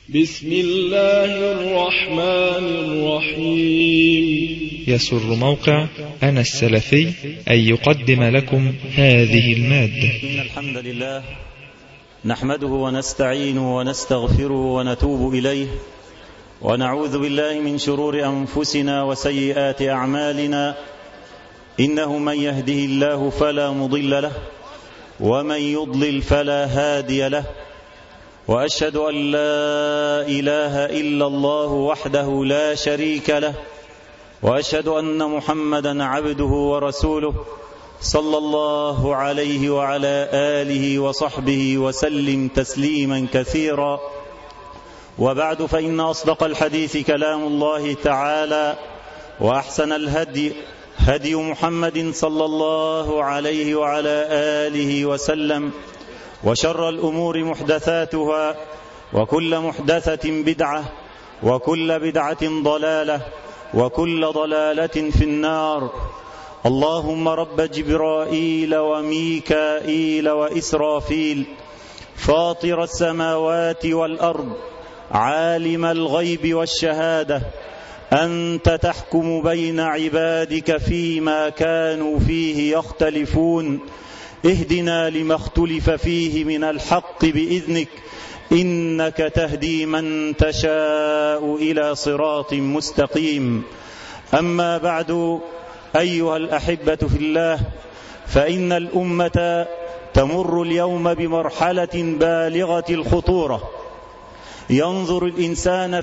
بسم الله الرحمن الرحيم. يسر موقع أنا السلفي أن يقدم لكم هذه المادة. إن الحمد لله نحمده ونستعينه ونستغفره ونتوب إليه، ونعوذ بالله من شرور أنفسنا وسيئات أعمالنا. إنه من يهده الله فلا مضل له، ومن يضلل فلا هادي له، وأشهد أن لا إله إلا الله وحده لا شريك له، وأشهد أن محمدا عبده ورسوله صلى الله عليه وعلى آله وصحبه وسلم تسليما كثيرا. وبعد، فإن أصدق الحديث كلام الله تعالى، وأحسن الهدي هدي محمد صلى الله عليه وعلى آله وسلم، وشر الأمور محدثاتها، وكل محدثة بدعة، وكل بدعة ضلالة، وكل ضلالة في النار. اللهم رب جبرائيل وميكائيل وإسرافيل، فاطر السماوات والأرض، عالم الغيب والشهادة، أنت تحكم بين عبادك فيما كانوا فيه يختلفون. اهدنا لما اختلف فيه من الحق بإذنك، إنك تهدي من تشاء إلى صراط مستقيم. أما بعد، أيها الأحبة في الله، فإن الأمة تمر اليوم بمرحلة بالغة الخطورة. ينظر الإنسان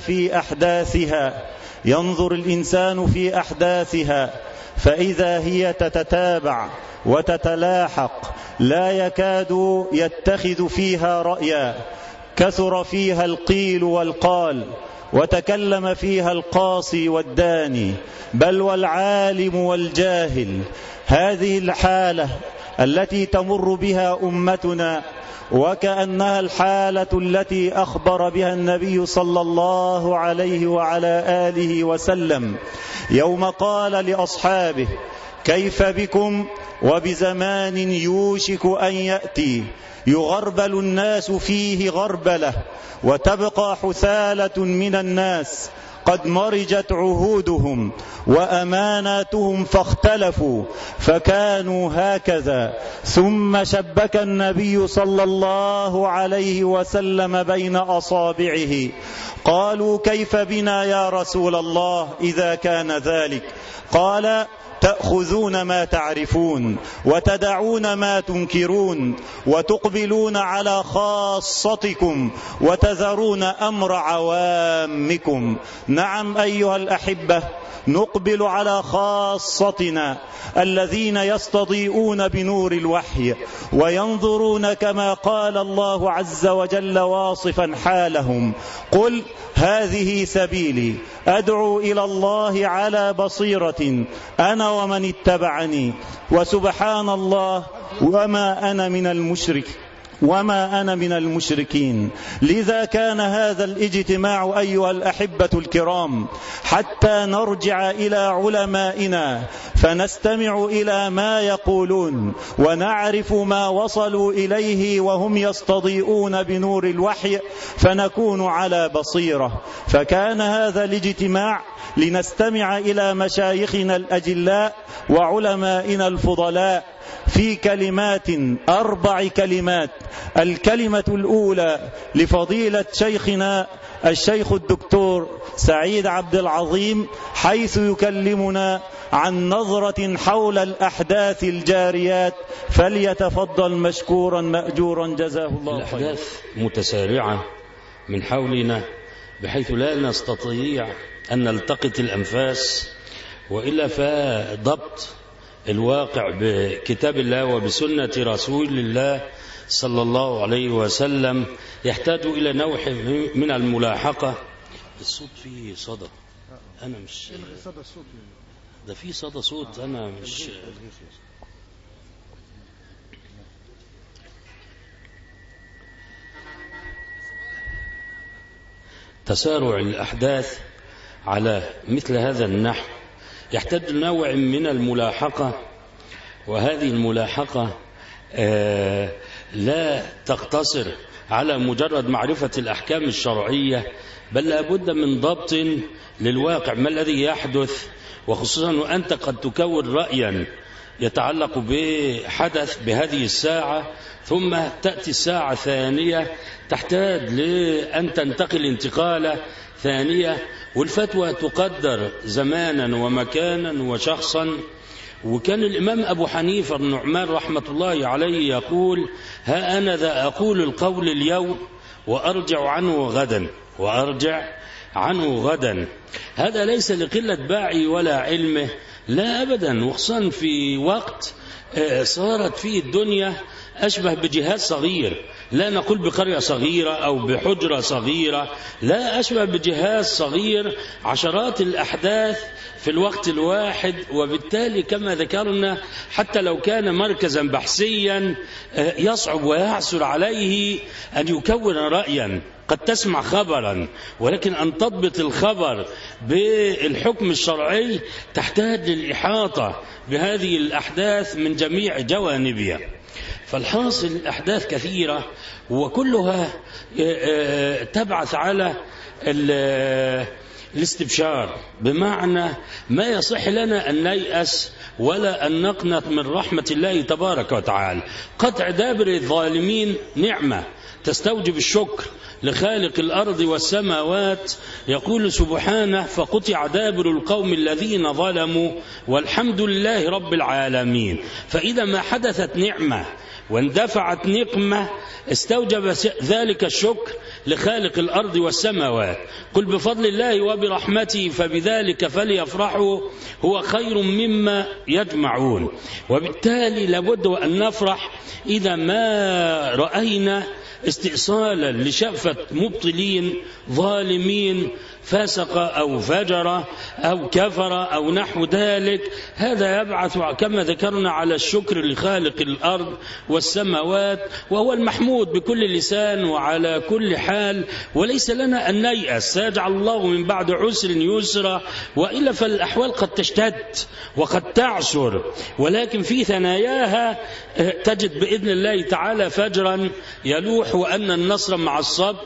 في أحداثها فإذا هي تتتابع وتتلاحق، لا يكاد يتخذ فيها رأيا. كثر فيها القيل والقال، وتكلم فيها القاصي والداني، بل والعالم والجاهل. هذه الحالة التي تمر بها أمتنا، وكأنها الحالة التي أخبر بها النبي صلى الله عليه وعلى آله وسلم يوم قال لأصحابه: كيف بكم وبزمان يوشك أن يأتي يغربل الناس فيه غربلة، وتبقى حثالة من الناس قد مرجت عهودهم وأماناتهم فاختلفوا فكانوا هكذا. ثم شبك النبي صلى الله عليه وسلم بين أصابعه. قالوا: كيف بنا يا رسول الله إذا كان ذلك؟ قال: تأخذون ما تعرفون، وتدعون ما تنكرون، وتقبلون على خاصتكم، وتذرون أمر عوامكم. نعم أيها الأحبة، نقبل على خاصتنا الذين يستضيئون بنور الوحي وينظرون كما قال الله عز وجل واصفا حالهم: قل هذه سبيلي أدعو إلى الله على بصيرة أنا ومن اتبعني، وسبحان الله وما أنا من المشركين. لذا كان هذا الاجتماع أيها الأحبة الكرام حتى نرجع إلى علمائنا فنستمع إلى ما يقولون، ونعرف ما وصلوا إليه وهم يستضيئون بنور الوحي، فنكون على بصيرة. فكان هذا الاجتماع لنستمع إلى مشايخنا الأجلاء وعلمائنا الفضلاء في كلمات 4 كلمات. الكلمة الأولى لفضيلة شيخنا الشيخ الدكتور سعيد عبد العظيم، حيث يكلمنا عن نظرة حول الأحداث الجاريات، فليتفضل مشكورا مأجورا جزاه الله خيرا. الأحداث متسارعة من حولنا بحيث لا نستطيع أن نلتقط الأنفاس، وإلا فضبط الواقع بكتاب الله وبسنة رسول الله صلى الله عليه وسلم يحتاج إلى نوع من الملاحقة. الصوت فيه صدى، أنا مش ده فيه صدى صوت، أنا مش تسارع الأحداث على مثل هذا النحو يحتاج نوع من الملاحقة. وهذه الملاحقة لا تقتصر على مجرد معرفة الأحكام الشرعية، بل لابد من ضبط للواقع، ما الذي يحدث، وخصوصا وأنت قد تكون رأيا يتعلق بحدث بهذه الساعة، ثم تأتي الساعة ثانية تحتاج لأن تنتقل انتقالة ثانية، والفتوى تقدر زمانا ومكانا وشخصا. وكان الإمام أبو حنيفة النعمان رحمة الله عليه يقول: ها أنا ذا أقول القول اليوم وأرجع عنه غدا. هذا ليس لقلة باعي ولا علمه، لا أبدا، وخصوصا في وقت صارت فيه الدنيا أشبه بجهاز صغير، لا نقول بقرية صغيرة أو بحجرة صغيرة، لا، أشبه بجهاز صغير، عشرات الأحداث في الوقت الواحد. وبالتالي كما ذكرنا حتى لو كان مركزا بحثيا يصعب ويعسر عليه أن يكون رأيا. قد تسمع خبرا، ولكن أن تضبط الخبر بالحكم الشرعي تحتاج للإحاطة بهذه الأحداث من جميع جوانبها. فالحاصل الأحداث كثيرة وكلها تبعث على الاستبشار، بمعنى ما يصح لنا أن نيأس ولا أن نقنط من رحمة الله تبارك وتعالى. قطع دابر الظالمين نعمة تستوجب الشكر لخالق الأرض والسماوات. يقول سبحانه: فقطع دابر القوم الذين ظلموا والحمد لله رب العالمين. فإذا ما حدثت نعمة واندفعت نقمة استوجب ذلك الشكر لخالق الأرض والسماوات. قل بفضل الله وبرحمته فبذلك فليفرحوا هو خير مما يجمعون. وبالتالي لابد أن نفرح إذا ما رأينا استئصالا لشأفة مبطلين ظالمين، فاسق أو فجر أو كفر أو نحو ذلك. هذا يبعث كما ذكرنا على الشكر لخالق الأرض والسماوات، وهو المحمود بكل لسان وعلى كل حال. وليس لنا أن نيأس، سيجعل الله من بعد عسر يسرا، وإلا فالأحوال قد تشتد وقد تعسر، ولكن في ثناياها تجد بإذن الله تعالى فجرا يلوح، وأن النصر مع الصبر،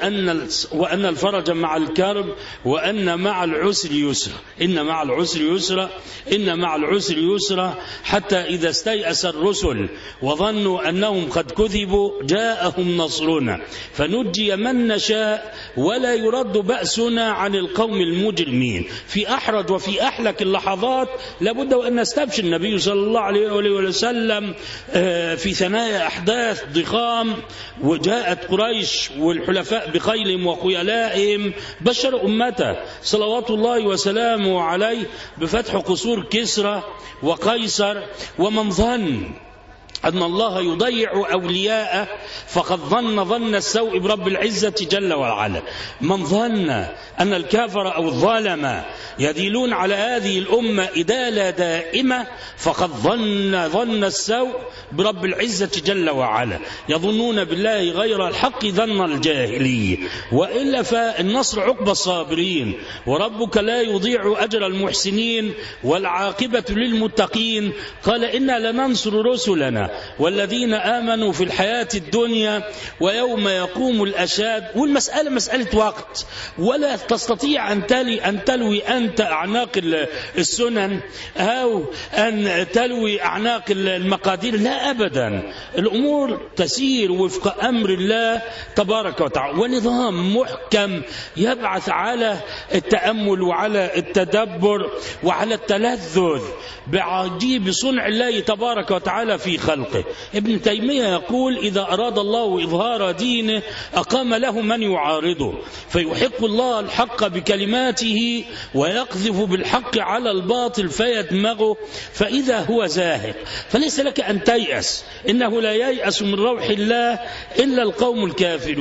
وأن الفرج مع الكرب، وأن مع العسر يسرا، إن مع العسر يسرا، إن مع العسر يسرا. حتى إذا استيأس الرسل وظنوا أنهم قد كذبوا جاءهم نصرنا فنجي من نشاء ولا يرد بأسنا عن القوم المجرمين. في أحرج وفي أحلك اللحظات لابد أن نستبشر. النبي صلى الله عليه وسلم في ثنايا أحداث ضخام، وجاءت قريش والحلفاء بخيلهم وخيلائهم، بشر أمته صلوات الله وسلامه عليه بفتح قصور كسرى وقيصر. ومن ظن أن الله يضيع أولياءه فقد ظن السوء برب العزة جل وعلا. من ظن أن الكافر أو الظالم يديلون على هذه الأمة إدالة دائمة فقد ظن السوء برب العزة جل وعلا. يظنون بالله غير الحق ظن الجاهلية، وإلا فالنصر عقب الصابرين، وربك لا يضيع أجر المحسنين والعاقبة للمتقين. قال: إنا لننصر رسلنا والذين آمنوا في الحياة الدنيا ويوم يقوم الأشهاد. والمسألة مسألة وقت، ولا تستطيع أن تلوي أنت أعناق السنن أو أن تلوي أعناق المقادير، لا أبدا. الأمور تسير وفق أمر الله تبارك وتعالى، ونظام محكم يبعث على التأمل وعلى التدبر وعلى التلذذ بعجيب صنع الله تبارك وتعالى في خلقه. ابن تيمية يقول: إذا أراد الله إظهار دينه أقام له من يعارضه، فيحق الله الحق بكلماته ويقذف بالحق على الباطل فيدمغه فإذا هو زاهق. فليس لك أن تيأس، إنه لا ييأس من روح الله إلا القوم الكافرون.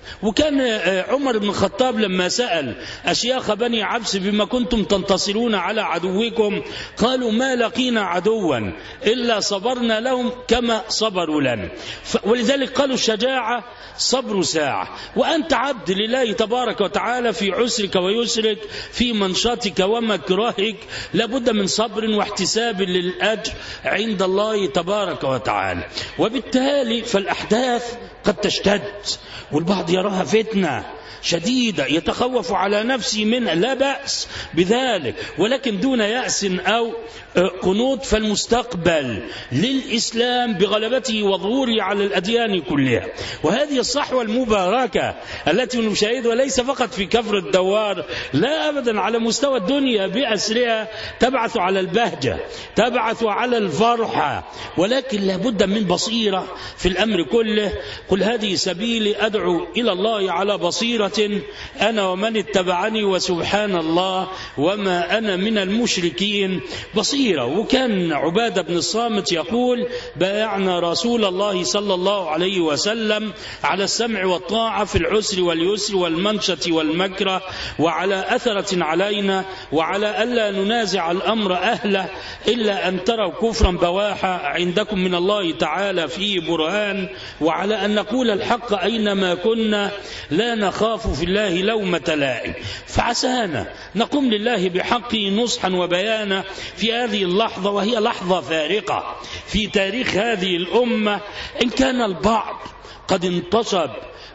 وكان عمر بن الخطاب لما سأل أشياخ بني عبس بما كنتم تنتصرون على عدوكم قالوا ما لقينا عدوا إلا صبرنا لهم كما صبروا لنا. ولذلك قالوا الشجاعة صبر ساعة. وأنت عبد لله تبارك وتعالى في عسرك ويسرك، في منشطك ومكرهك، لابد من صبر واحتساب للأجر عند الله تبارك وتعالى. وبالتالي فالأحداث قد تشتد، والبعض يراها فتنة شديدة يتخوف على نفسه منها، لا بأس بذلك، ولكن دون يأس أو قنوط. فالمستقبل للإسلام بغلبته وظهوره على الأديان كلها، وهذه الصحوة المباركة التي نشاهدها ليس فقط في كفر الدوار، لا أبدا، على مستوى الدنيا بأسرها تبعث على البهجة، تبعث على الفرحة، ولكن لابد من بصيرة في الأمر كله. قل هذه سبيلي أدعو إلى الله على بصيرة أنا ومن اتبعني وسبحان الله وما أنا من المشركين. بصيرة. وكان عبادة بن الصامت يقول بايعنا رسول الله صلى الله عليه وسلم على السمع والطاعة في العسر واليسر والمنشة والمكره، وعلى أثرة علينا، وعلى ألا ننازع الأمر أهله إلا أن تروا كفرا بواحا عندكم من الله تعالى فيه برهان، وعلى أن نقول الحق أينما كنا لا نخاف في الله لومة لائم. فعسانا نقوم لله بحقه نصحا وبيانا في هذه اللحظة، وهي لحظة فارقة في تاريخ هذه الأمة. إن كان البعض قد انتصب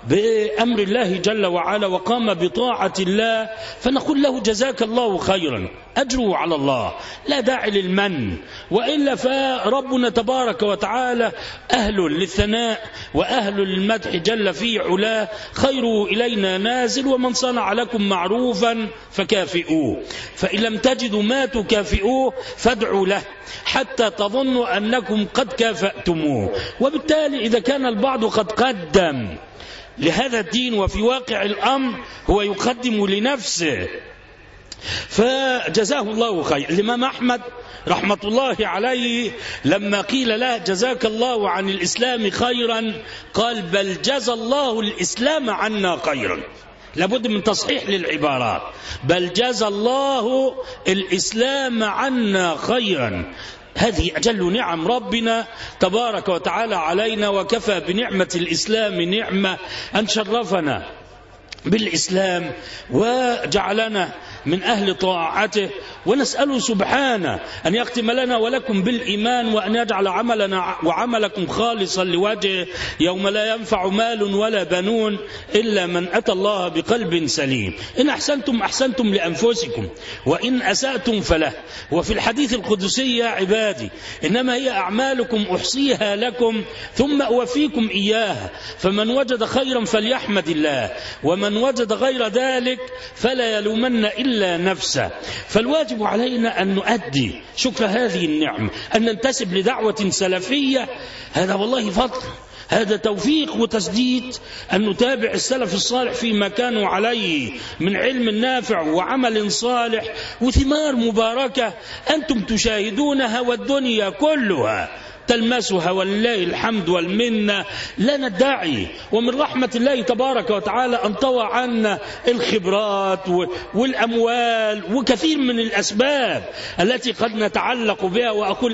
بأمر الله جل وعلا وقام بطاعة الله، فنقول له جزاك الله خيرا، أجره على الله، لا داعي للمن، وإلا فربنا تبارك وتعالى أهل للثناء وأهل للمدح جل في علاه، خيره إلينا نازل، ومن صنع لكم معروفا فكافئوه، فإن لم تجدوا ما تكافئوه فادعوا له حتى تظنوا أنكم قد كافأتموه. وبالتالي إذا كان البعض قد قدم لهذا الدين وفي واقع الأمر هو يقدم لنفسه، فجزاه الله خير. الإمام أحمد رحمة الله عليه لما قيل له جزاك الله عن الإسلام خيرا قال بل جزى الله الإسلام عنا خيرا. لابد من تصحيح للعبارات، بل جزى الله الإسلام عنا خيرا. هذه أجل نعم ربنا تبارك وتعالى علينا، وكفى بنعمة الإسلام نعمة أن شرفنا بالإسلام وجعلنا من أهل طاعته، ونسأله سبحانه أن يختم لنا ولكم بالإيمان، وأن يجعل عملنا وعملكم خالصا لوجهه يوم لا ينفع مال ولا بنون إلا من أتى الله بقلب سليم. إن أحسنتم أحسنتم لأنفسكم وإن أسأتم فله. وفي الحديث القدسي يا عبادي إنما هي أعمالكم أحصيها لكم ثم أوفيكم إياها، فمن وجد خيرا فليحمد الله، ومن وجد غير ذلك فلا يلومن إلا نفسه. فالواجب علينا أن نؤدي شكر هذه النعمة، أن ننتسب لدعوة سلفية، هذا والله فضل، هذا توفيق وتسديد، أن نتابع السلف الصالح فيما كانوا عليه من علم نافع وعمل صالح وثمار مباركة أنتم تشاهدونها والدنيا كلها تلمسها ولله الحمد والمنة. لا ندعي، ومن رحمة الله تبارك وتعالى أن طوى عنا الخبرات والأموال وكثير من الأسباب التي قد نتعلق بها، وأقول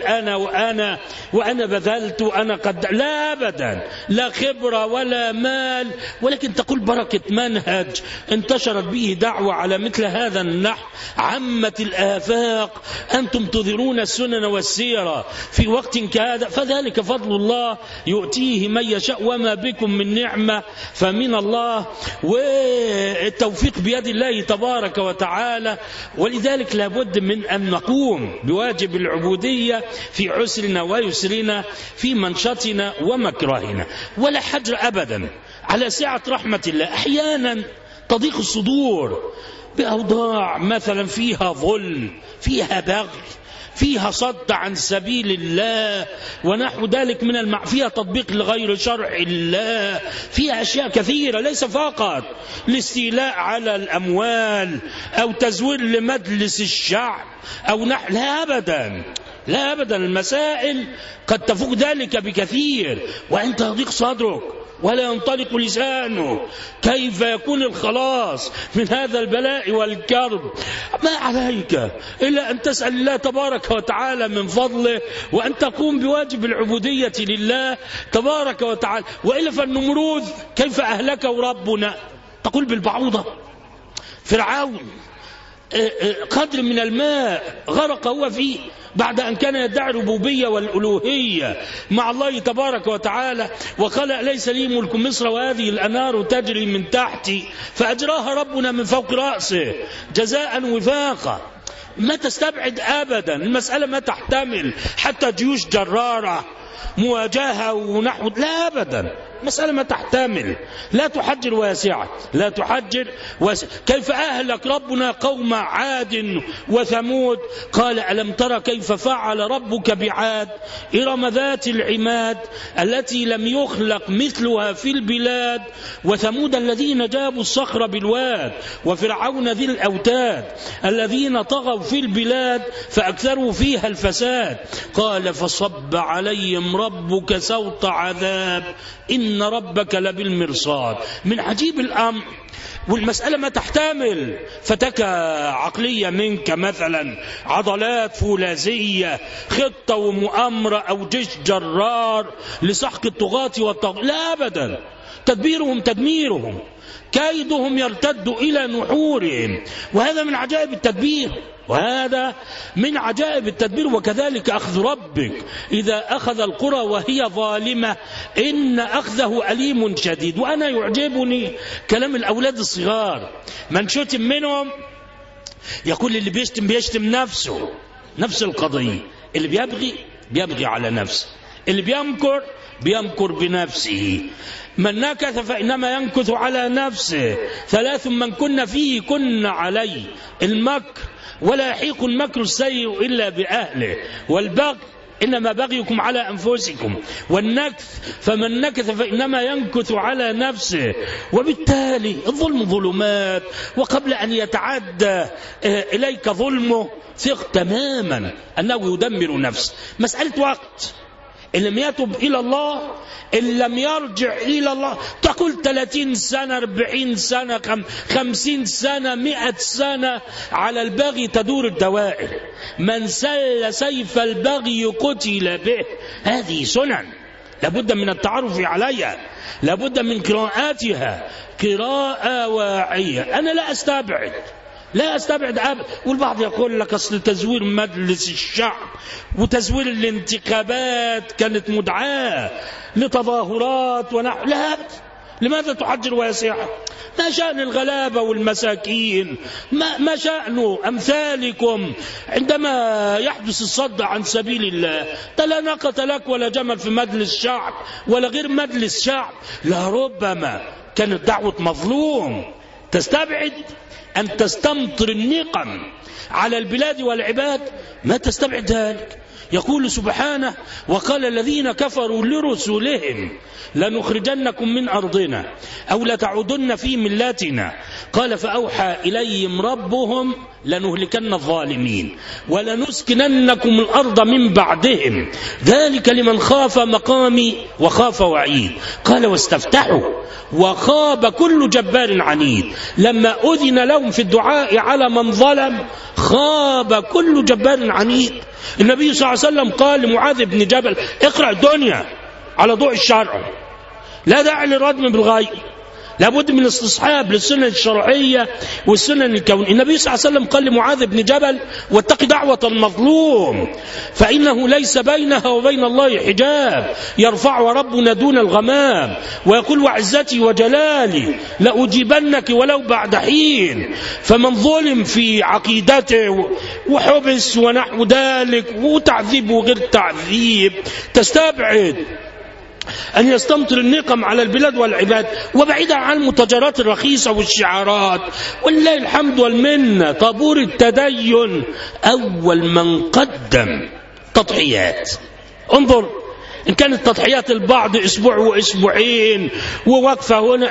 وأنا بذلت وأنا قد، لا أبدا، لا خبرة ولا مال، ولكن تقول بركة منهج انتشرت به دعوة على مثل هذا النحو، عمت الآفاق، أنتم تظهرون السنن والسيرة في وقت كهذا، فذلك فضل الله يؤتيه من يشاء، وما بكم من نعمة فمن الله، والتوفيق بيد الله تبارك وتعالى. ولذلك لابد من أن نقوم بواجب العبودية في عسرنا ويسرنا، في منشطنا ومكرهنا، ولا حجر أبدا على سعة رحمة الله. أحيانا تضيق الصدور بأوضاع مثلا فيها ظلم، فيها بغي، فيها صد عن سبيل الله ونحو ذلك من فيها تطبيق لغير شرع الله، فيها أشياء كثيرة، ليس فقط الاستيلاء على الأموال أو تزوير لمجلس الشعب أو نحو، لا أبدا، لا أبدا، المسائل قد تفوق ذلك بكثير، وأنت يضيق صدرك ولا ينطلق لسانه. كيف يكون الخلاص من هذا البلاء والكرب؟ ما عليك إلا أن تسأل الله تبارك وتعالى من فضله، وأن تقوم بواجب العبودية لله تبارك وتعالى. وإلا فالنمروذ كيف أهلكه ربنا؟ تقول بالبعوضة. فرعون قدر من الماء غرق هو فيه بعد أن كان يدعي الربوبية والألوهية مع الله تبارك وتعالى، وقال ليس لي ملك مصر وهذه الأنهار تجري من تحتي، فأجراها ربنا من فوق رأسه جزاء وفاقا. ما تستبعد أبدا المسألة، ما تحتمل حتى جيوش جرارة مواجهة ونحو، لا أبدا، مسألة ما تحتمل. لا تحجر واسعة، لا تحجر واسعة. كيف أهلك ربنا قوم عاد وثمود؟ قال ألم ترى كيف فعل ربك بعاد إرم ذات العماد التي لم يخلق مثلها في البلاد، وثمود الذين جابوا الصخر بالواد، وفرعون ذي الأوتاد الذين طغوا في البلاد فأكثروا فيها الفساد. قال فصب عليهم ربك سوط عذاب إن ربك لبالمرصاد. من عجيب الأمر، والمسألة ما تحتمل فتكة عقلية منك مثلا، عضلات فولاذية، خطة ومؤامرة أو جيش جرار لسحق الطغاة والطغاة، لا أبدا. تدبيرهم تدميرهم، كيدهم يرتد إلى نحورهم. وهذا من عجائب التدبير، وهذا من عجائب التدبير. وكذلك أخذ ربك إذا أخذ القرى وهي ظالمة إن أخذه أليم شديد. وأنا يعجبني كلام الأولاد الصغار، من شتم منهم يقول اللي بيشتم نفسه، نفس القضية. اللي بيبغي على نفسه، اللي بيمكر بنفسه. من نكث فإنما ينكث على نفسه. 3 من كن فيه كن عليه المكر، ولا يحيق المكر السيء إلا بأهله، والبغي إنما بغيكم على أنفسكم، والنكث فمن نكث فإنما ينكث على نفسه. وبالتالي الظلم ظلمات، وقبل أن يتعدى إليك ظلمه ثق تماما أنه يدمر نفسه. مسألة وقت. إن لم يتب إلى الله، إن لم يرجع إلى الله، تقول 30 سنة 40 سنة 50 سنة 100 سنة على البغي تدور الدوائر. من سل سيف البغي قتل به. هذه سنن لابد من التعرف عليها، لابد من قراءاتها قراءة واعية. أنا لا أستبعد أبدا. والبعض يقول لك أصل تزوير مجلس الشعب وتزوير الانتخابات كانت مدعاة لتظاهرات ونحو. لا، لماذا تحجر واسعة؟ ما شأن الغلابة والمساكين؟ ما شأن أمثالكم عندما يحدث الصد عن سبيل الله؟ لا ناقة لك ولا جمل في مجلس شعب ولا غير مجلس شعب. لربما كانت دعوة مظلوم. تستبعد أن تستمطر النقم على البلاد والعباد؟ ما تستبعد ذلك. يقول سبحانه وقال الذين كفروا لرسلهم لنخرجنكم من أرضنا أو لتعودن في ملاتنا. قال فأوحى إليهم ربهم لنهلكن الظالمين ولنسكننكم الأرض من بعدهم ذلك لمن خاف مقامي وخاف وعيد. قال واستفتحوا وخاب كل جبار عنيد. لما أذن لهم في الدعاء على من ظلم خاب كل جبار عنيد. النبي صلى الله عليه وسلم قال لمعاذ بن جبل اقرأ الدنيا على ضوء الشرع، لا داعي للردم بالغيب، لابد من استصحاب للسنن الشرعية والسنن الكونية. النبي صلى الله عليه وسلم قال لمعاذ بن جبل واتق دعوة المظلوم فإنه ليس بينها وبين الله حجاب يرفع ربنا دون الغمام. ويقول وعزتي وجلالي لأجيبنك ولو بعد حين. فمن ظلم في عقيدته وحبس ونحو ذلك وتعذيب وغير تعذيب تستبعد أن يستمطر النقم على البلاد والعباد. وبعيدا عن المتجرات الرخيصة والشعارات ولله الحمد والمنة، طابور التدين أول من قدم تضحيات. انظر إن كانت تضحيات البعض أسبوع وأسبوعين ووقفة هنا،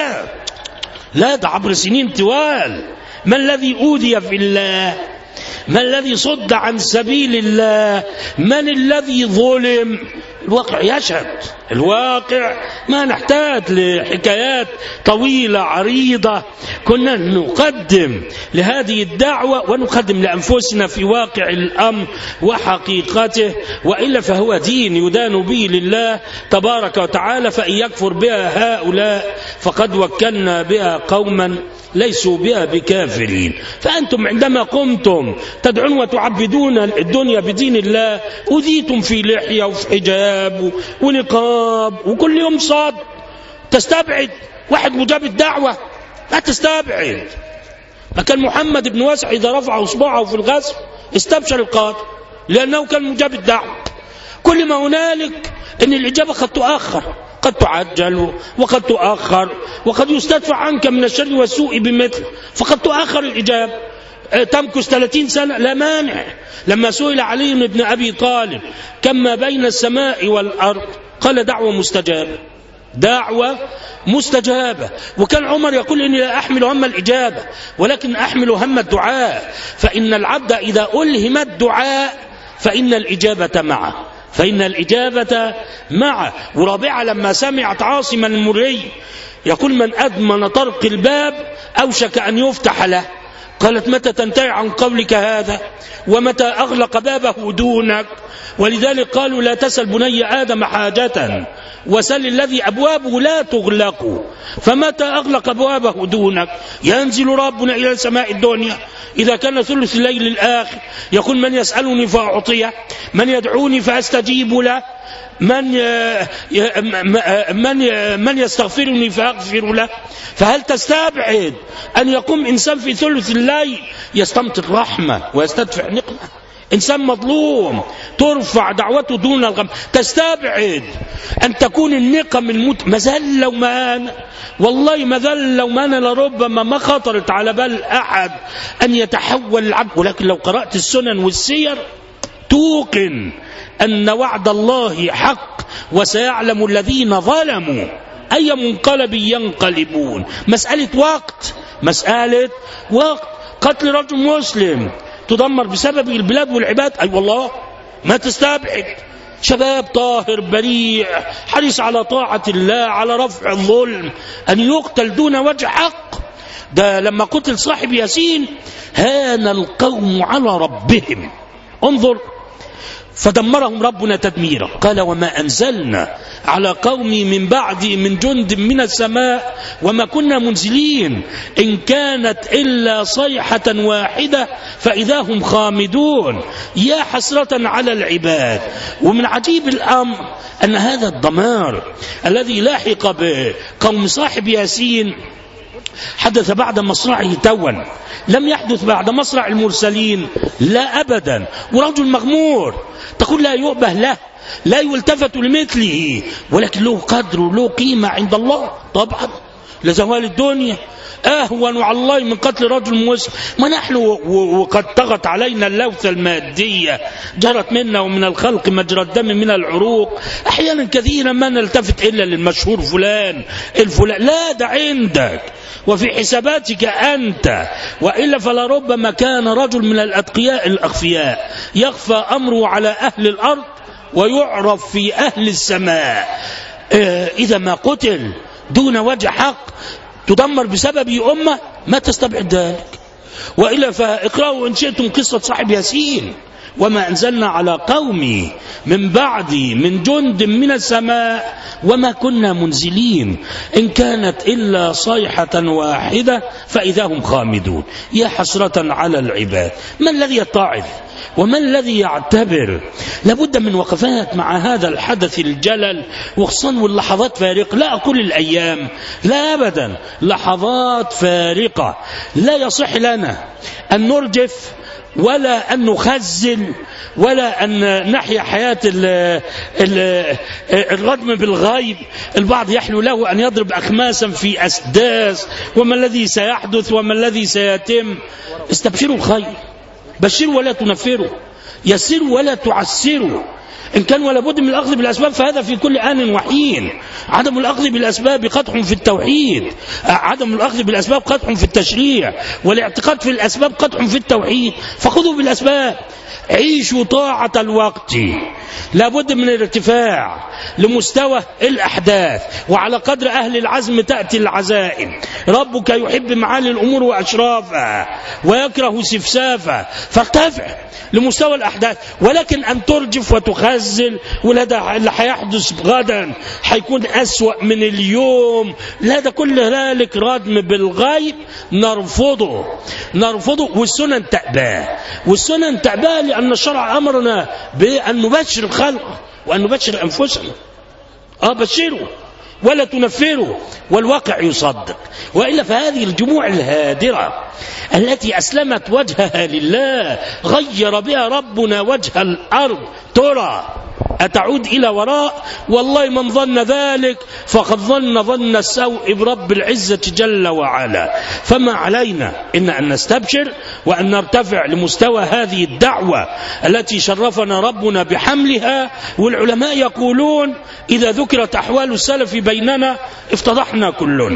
لا ده عبر سنين طوال. ما الذي أوذي في الله؟ ما الذي صد عن سبيل الله؟ من الذي ظلم؟ الواقع يشهد. الواقع ما نحتاج لحكايات طويلة عريضة. كنا نقدم لهذه الدعوة ونقدم لأنفسنا في واقع الأمر وحقيقته، وإلا فهو دين يدان به لله تبارك وتعالى. فإن يكفر بها هؤلاء فقد وكلنا بها قوما ليسوا بها بكافرين. فأنتم عندما قمتم تدعون وتعبدون الدنيا بدين الله أذيتم في لحية وفي حجاب ونقاب وكل يوم صاد. تستبعد واحد مجاب الدعوة؟ لا تستبعد. لكن محمد بن واسع إذا رفع أصبعه في الغسل استبشر القاضي لأنه كان مجاب الدعوة. كل ما هنالك أن الإجابة قد تؤخر، قد تعجل وقد تؤخر، وقد يستدفع عنك من الشر والسوء بمثل، فقد تؤخر الإجابة. تمكث 30 سنة لا مانع. لما سئل علي بن أبي طالب كم ما بين السماء والأرض قال دعوة مستجابة، دعوة مستجابة. وكان عمر يقول إني لا أحمل هم الإجابة ولكن أحمل هم الدعاء، فإن العبد إذا ألهم الدعاء فإن الإجابة معه، فإن الإجابة معه. ورابعة لما سمعت عاصما المري يقول من أدمن طرق الباب أوشك أن يفتح له، قالت متى تنتهي عن قولك هذا ومتى أغلق بابه دونك؟ ولذلك قالوا لا تسل بني آدم حاجة وسل الذي أبوابه لا تغلق، فمتى أغلق أبوابه دونك؟ ينزل ربنا إلى السماء الدنيا إذا كان ثلث الليل الآخر يقول من يسألني فأعطيه، من يدعوني فأستجيب له، من يستغفرني فأغفر له. فهل تستبعد أن يقوم إنسان في ثلث الليل يستمطر رحمة ويستدفع نقمة؟ إنسان مظلوم ترفع دعوته دون الغم. تستبعد أن تكون النقم مذلة ومهانة؟ والله مذلة ومهانة لربما ما خطرت على بال أحد أن يتحول العبد. ولكن لو قرأت السنن والسير توقن أن وعد الله حق وسيعلم الذين ظلموا أي منقلب ينقلبون. مسألة وقت، مسألة وقت. قتل رجل مسلم تدمر بسبب البلاد والعباد، أي والله ما تستبعد. شباب طاهر بريء حريص على طاعة الله على رفع الظلم أن يقتل دون وجه حق. ده لما قتل صاحب ياسين هان القوم على ربهم. انظر فدمرهم ربنا تدميرا. قال وما أنزلنا على قومي من بعدي من جند من السماء وما كنا منزلين إن كانت إلا صيحة واحدة فإذا هم خامدون يا حسرة على العباد. ومن عجيب الأمر أن هذا الدمار الذي لاحق بقوم صاحب ياسين حدث بعد مصرعه توا، لم يحدث بعد مصرع المرسلين لا أبدا. ورجل مغمور تقول لا يؤبه له لا يلتفت لمثله، ولكن له قدر وله قيمة عند الله طبعا لزوال الدنيا أهون على الله من قتل رجل مسلم. ما نحن وقد طغت علينا اللوثة المادية، جرت منا ومن الخلق مجرى الدم من العروق. أحيانا كثيرا ما نلتفت إلا للمشهور فلان الفلان، لا ده عندك وفي حساباتك أنت، وإلا فلربما كان رجل من الأتقياء الأخفياء يخفى أمره على أهل الأرض ويعرف في أهل السماء. إذا ما قتل دون وجه حق تدمر بسبب أمة ما تستبعد ذلك. وإلا فاقرأوا إن شئتم قصة صاحب ياسين وما أنزلنا على قومي من بعدي من جند من السماء وما كنا منزلين إن كانت إلا صيحة واحدة فإذا هم خامدون يا حسرة على العباد. ما الذي يتعظ وما الذي يعتبر؟ لابد من وقفات مع هذا الحدث الجلل، وخصوصا واللحظات فارقة. لا أقول الأيام، لا أبدا، لحظات فارقة. لا يصح لنا أن نرجف ولا أن نخزل ولا أن نحيا حياة الردم بالغيب. البعض يحلو له أن يضرب أخماسا في أسداس وما الذي سيحدث وما الذي سيتم. استبشروا الخير، بشروا ولا تنفروا، يسروا ولا تعسروا. إن كان ولا بد من الأخذ بالأسباب فهذا في كل آن وحين. عدم الأخذ بالأسباب قدح في التوحيد، عدم الأخذ بالأسباب قدح في التشريع، والاعتقاد في الأسباب قدح في التوحيد. فخذوا بالأسباب، عيشوا طاعة الوقت. لابد من الارتفاع لمستوى الأحداث، وعلى قدر أهل العزم تأتي العزائم. ربك يحب معالي الأمور وأشرافها ويكره سفسافها، فارتفع لمستوى الأحداث. ولكن أن ترجف وتخزل ولا اللي هيحدث غدا هيكون أسوأ من اليوم، لا، ده كل ذلك ردم بالغيب نرفضه. والسنن تأباه، والسنن تأباه لأن الشرع أمرنا بأن نبشر الخلق وأن نبشر أنفسنا. بشروا ولا تنفروا، والواقع يصدق. وإلا فهذه الجموع الهادرة التي أسلمت وجهها لله غير بها ربنا وجه الأرض، ترى أتعود إلى وراء؟ والله من ظن ذلك فقد ظن السوء برب العزة جل وعلا. فما علينا إن أن نستبشر وأن نرتفع لمستوى هذه الدعوة التي شرفنا ربنا بحملها. والعلماء يقولون إذا ذكرت أحوال السلف بيننا افتضحنا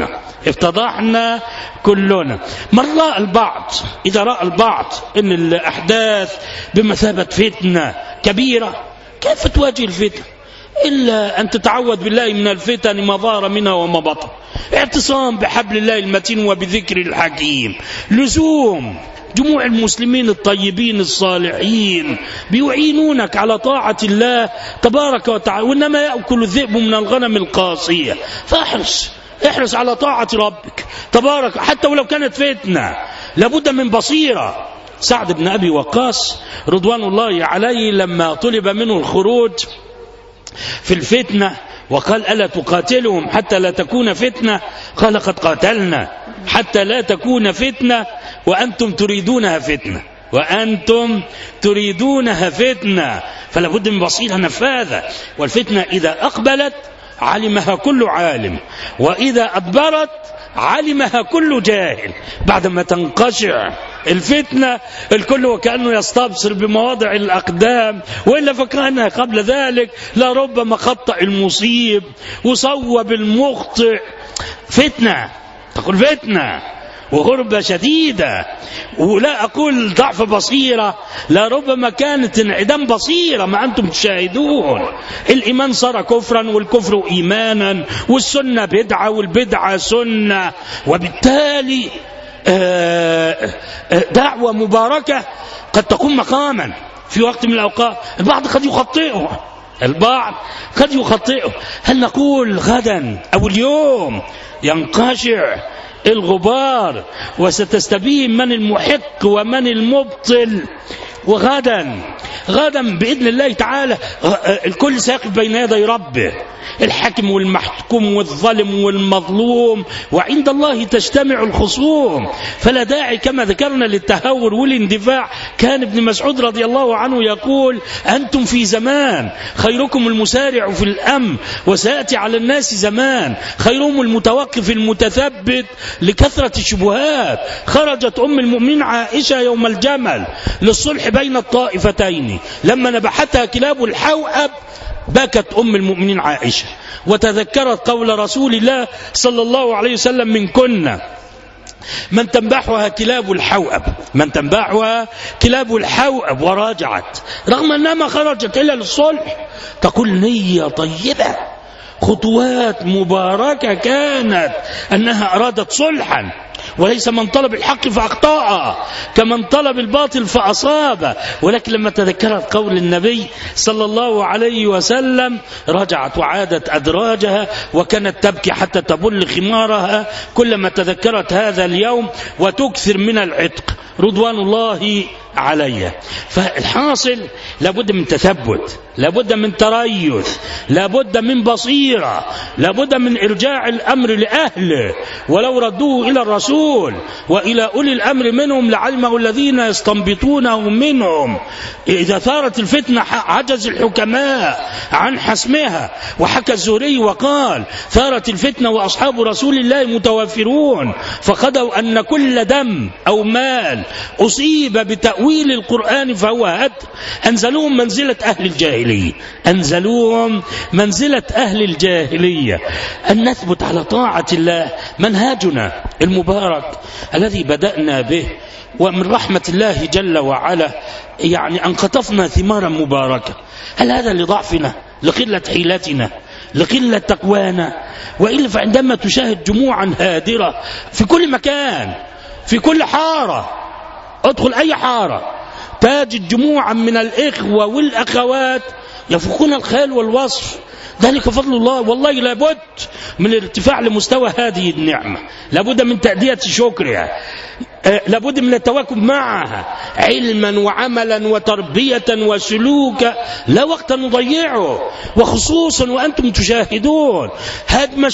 كلنا. من رأى البعض، إذا رأى البعض إن الأحداث بمثابة فتنة كبيرة، كيف تواجه الفتن إلا أن تتعوذ بالله من الفتن ما ظهر منها وما بطن. اعتصام بحبل الله المتين وبذكر الحكيم، لزوم جموع المسلمين الطيبين الصالحين بيعينونك على طاعة الله تبارك وتعالى. وإنما يأكل الذئب من الغنم القاصية، فاحرص على طاعة ربك تبارك، حتى ولو كانت فتنة لابد من بصيرة. سعد بن أبي وقاص رضوان الله عليه لما طلب منه الخروج في الفتنة وقال ألا تقاتلهم حتى لا تكون فتنة؟ قال قد قاتلنا حتى لا تكون فتنة وأنتم تريدونها فتنة. فلا بد من بصيرة نفاذة. والفتنة إذا أقبلت علمها كل عالم، وإذا أدبرت علمها كل جاهل. بعدما تنقشع الفتنة الكل وكأنه يستبصر بمواضع الأقدام، وإلا فكان قبل ذلك لربما خطأ المصيب وصوب المخطئ. فتنة، تقول فتنة وغربة شديدة، ولا أقول ضعف بصيرة، لربما كانت انعدام بصيرة ما أنتم تشاهدون. الإيمان صار كفرا والكفر إيمانا، والسنة بدعة والبدعة سنة، وبالتالي دعوة مباركة قد تكون مقاما في وقت من الأوقات. البعض قد يخطئه. هل نقول غدا أو اليوم ينقشع الغبار وستستبين من المحق ومن المبطل؟ وغدا بإذن الله تعالى الكل سيقف بين يدي ربه، الحاكم والمحكوم والظالم والمظلوم، وعند الله تجتمع الخصوم. فلا داعي كما ذكرنا للتهور والاندفاع. كان ابن مسعود رضي الله عنه يقول أنتم في زمان خيركم المسارع في الأمر، وسيأتي على الناس زمان خيرهم المتوقف المتثبت لكثرة الشبهات. خرجت أم المؤمنين عائشة يوم الجمل للصلح بين الطائفتين، لما نبحتها كلاب الحوأب بكت أم المؤمنين عائشة وتذكرت قول رسول الله صلى الله عليه وسلم من كنا من تنبحها كلاب الحوأب، وراجعت رغم أنها ما خرجت إلا للصلح. تقول نية طيبة، خطوات مباركة كانت أنها أرادت صلحا، وليس من طلب الحق فأخطأ كمن طلب الباطل فأصاب. ولكن لما تذكرت قول النبي صلى الله عليه وسلم رجعت وعادت أدراجها، وكانت تبكي حتى تبل خمارها كلما تذكرت هذا اليوم، وتكثر من العتق رضوان الله عليها. فالحاصل لابد من تثبت، لابد من تريث، لابد من بصيرة، لابد من إرجاع الأمر لأهله، ولو ردوه إلى الرسول وإلى أولي الأمر منهم لعلمه الذين يستنبطونه منهم. إذا ثارت الفتنة عجز الحكماء عن حسمها. وحكى الزهري وقال ثارت الفتنة وأصحاب رسول الله متوافرون، فقدوا أن كل دم أو مال أصيب بتأويل القرآن فهو هدر، أنزلوهم منزلة أهل الجاهلية. الجاهلية، أنزلوهم منزلة أهل الجاهلية. أن نثبت على طاعة الله منهاجنا المبارك الذي بدأنا به، ومن رحمة الله جل وعلا يعني أن قطفنا ثمارا مباركة. هل هذا لضعفنا، لقلة حيلتنا، لقلة تقوانا؟ وإلا فعندما تشاهد جموعا هادرة في كل مكان، في كل حارة، ادخل أي حارة تجد جموعا من الإخوة والأخوات يفوقون الخيال والوصف. ذلك فضل الله. والله لابد من الارتفاع لمستوى هذه النعمة، لابد من تأدية شكرها، لابد من التواكب معها علما وعملا وتربية وسلوكا، لا وقت نضيعه، وخصوصا وأنتم تشاهدون هدم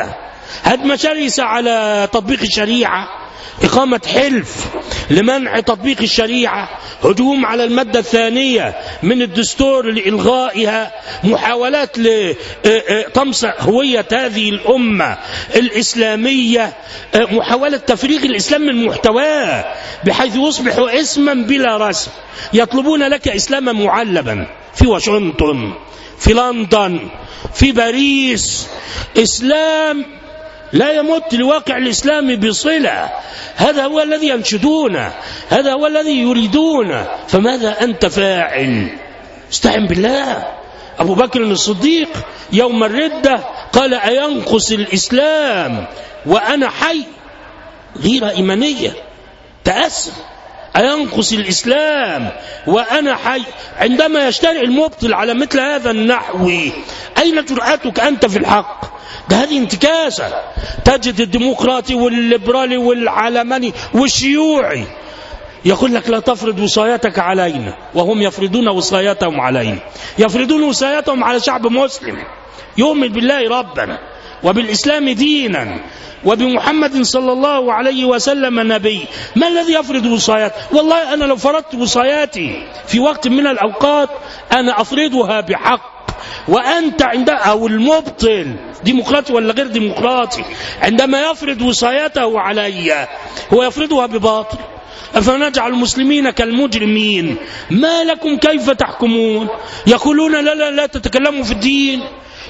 شرسة على تطبيق الشريعة، إقامة حلف لمنع تطبيق الشريعة، هجوم على المادة الثانية من الدستور لإلغائها، محاولات لطمس هوية هذه الأمة الإسلامية، محاولة تفريغ الإسلام من محتواه بحيث يصبح اسما بلا رسم. يطلبون لك إسلاما معلبا في واشنطن، في لندن، في باريس، إسلام لا يمت لواقع الإسلام بصلة. هذا هو الذي ينشدونه، هذا هو الذي يريدونه. فماذا أنت فاعل؟ استعن بالله. أبو بكر الصديق يوم الردة قال: أينقص الإسلام وأنا حي؟ غيرة إيمانية، تأسف. أينقص الإسلام وأنا حي؟ عندما يشترع المبطل على مثل هذا النحو، أين جرأتك أنت في الحق؟ ده هذه انتكاسة. تجد الديمقراطي والليبرالي والعلماني والشيوعي يقول لك: لا تفرض وصايتك علينا، وهم يفرضون وصايتهم علينا، يفرضون وصايتهم على شعب مسلم يؤمن بالله ربنا وبالإسلام دينا وبمحمد صلى الله عليه وسلم نبي. ما الذي يفرض وصايات؟ والله أنا لو فرضت وصاياتي في وقت من الأوقات أنا أفرضها بحق، وأنت عند أو المبطل ديمقراطي ولا غير ديمقراطي عندما يفرض وصايته علي هو يفرضها بباطل. أفنجعل المسلمين كالمجرمين؟ ما لكم كيف تحكمون؟ يقولون لا تتكلموا في الدين،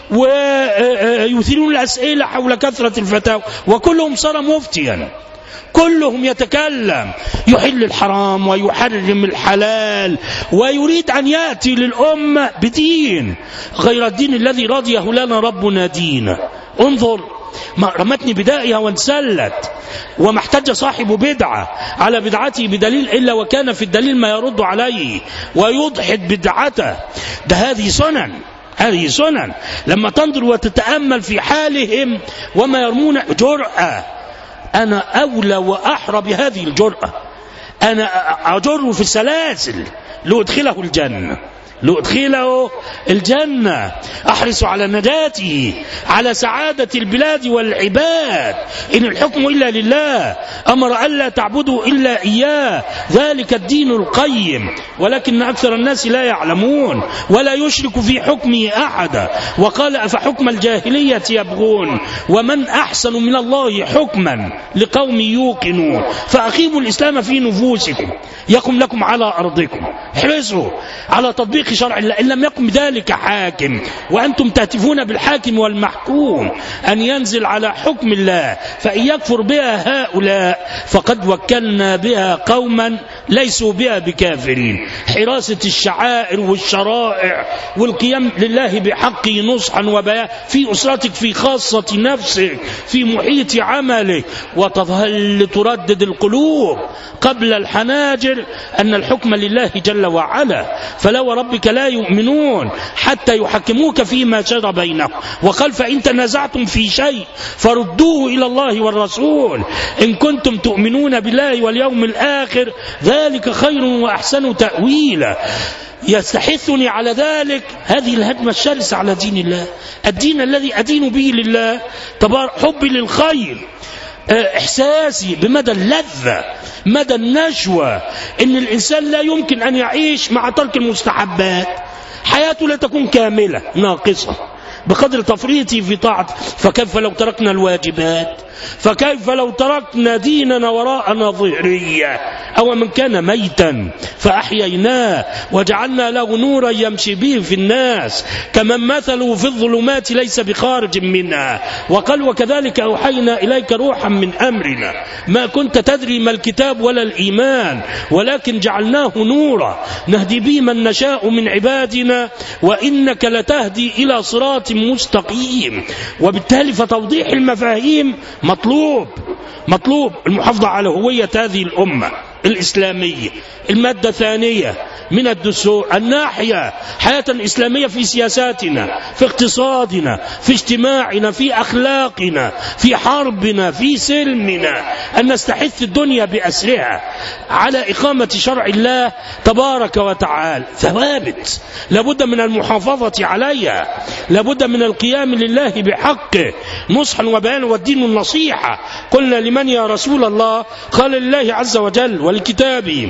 ويثيرون الأسئلة حول كثرة الفتاوى، وكلهم صار مفتيا، كلهم يتكلم يحل الحرام ويحرم الحلال، ويريد أن يأتي للأمة بدين غير الدين الذي رضيه لنا ربنا دينا. انظر، ما رمتني بدائها وانسلت، وما احتج صاحب بدعة على بدعته بدليل إلا وكان في الدليل ما يرد عليه ويضحد بدعته. ده هذه سنن لما تنظر وتتأمل في حالهم وما يرمون جرأة. أنا أولى وأحرى بهذه الجرأة، أنا أجر في السلاسل لأدخله الجنة، أحرص على نجاته، على سعادة البلاد والعباد. إن الحكم إلا لله، أمر ألا تعبدوا إلا إياه، ذلك الدين القيم، ولكن أكثر الناس لا يعلمون ولا يشرك في حكمه أحدا. وقال: أفحكم الجاهلية يبغون ومن أحسن من الله حكما لقوم يوقنون. فأقيموا الإسلام في نفوسكم يقم لكم على أرضكم، احرصوا على تطبيق شرع الله. إن لم يقم ذلك حاكم وأنتم تهتفون بالحاكم والمحكوم أن ينزل على حكم الله، فإن يكفر بها هؤلاء فقد وكلنا بها قوما ليسوا بها بكافرين. حراسة الشعائر والشرائع والقيام لله بحقه نصحا وبيان في أسرتك، في خاصة نفسك، في محيط عملك، وتظل تردد القلوب قبل الحناجر أن الحكم لله جل وعلا. فلا وربك لا يؤمنون حتى يحكموك فيما شجر بينهم. وقال: فإن تنازعتم في شيء فردوه إلى الله والرسول إن كنتم تؤمنون بالله واليوم الآخر، ذلك خير وأحسن تأويلا. يستحثني على ذلك هذه الهدمة الشرسة على دين الله، الدين الذي أدين به لله، حبي للخير، إحساسي بمدى اللذة، مدى النشوة، إن الإنسان لا يمكن أن يعيش مع ترك المستحبات، حياته لا تكون كاملة، ناقصة بقدر تفريطه في طاعته. فكيف لو تركنا الواجبات؟ فكيف لو تركنا ديننا وراءنا ظهرية؟ أو من كان ميتا فأحييناه وجعلنا له نورا يمشي به في الناس كمن مثله في الظلمات ليس بخارج منها. وقال وكذلك أوحينا إليك روحا من أمرنا ما كنت تدري ما الكتاب ولا الإيمان ولكن جعلناه نورا نهدي به من نشاء من عبادنا وإنك لتهدي إلى صراط مستقيم. وبالتالي فتوضيح المفاهيم مطلوب المحافظة على هوية هذه الأمة الإسلامية. المادة الثانية من الدستور الناحية حياة إسلامية في سياساتنا، في اقتصادنا، في اجتماعنا، في أخلاقنا، في حربنا، في سلمنا، أن نستحث الدنيا بأسرها على إقامة شرع الله تبارك وتعالى ثوابت لابد من المحافظة عليها، لابد من القيام لله بحقه نصحا وبيانا والدين النصيحة. قلنا لمن يا رسول الله؟ قال لله عز وجل ولكتابه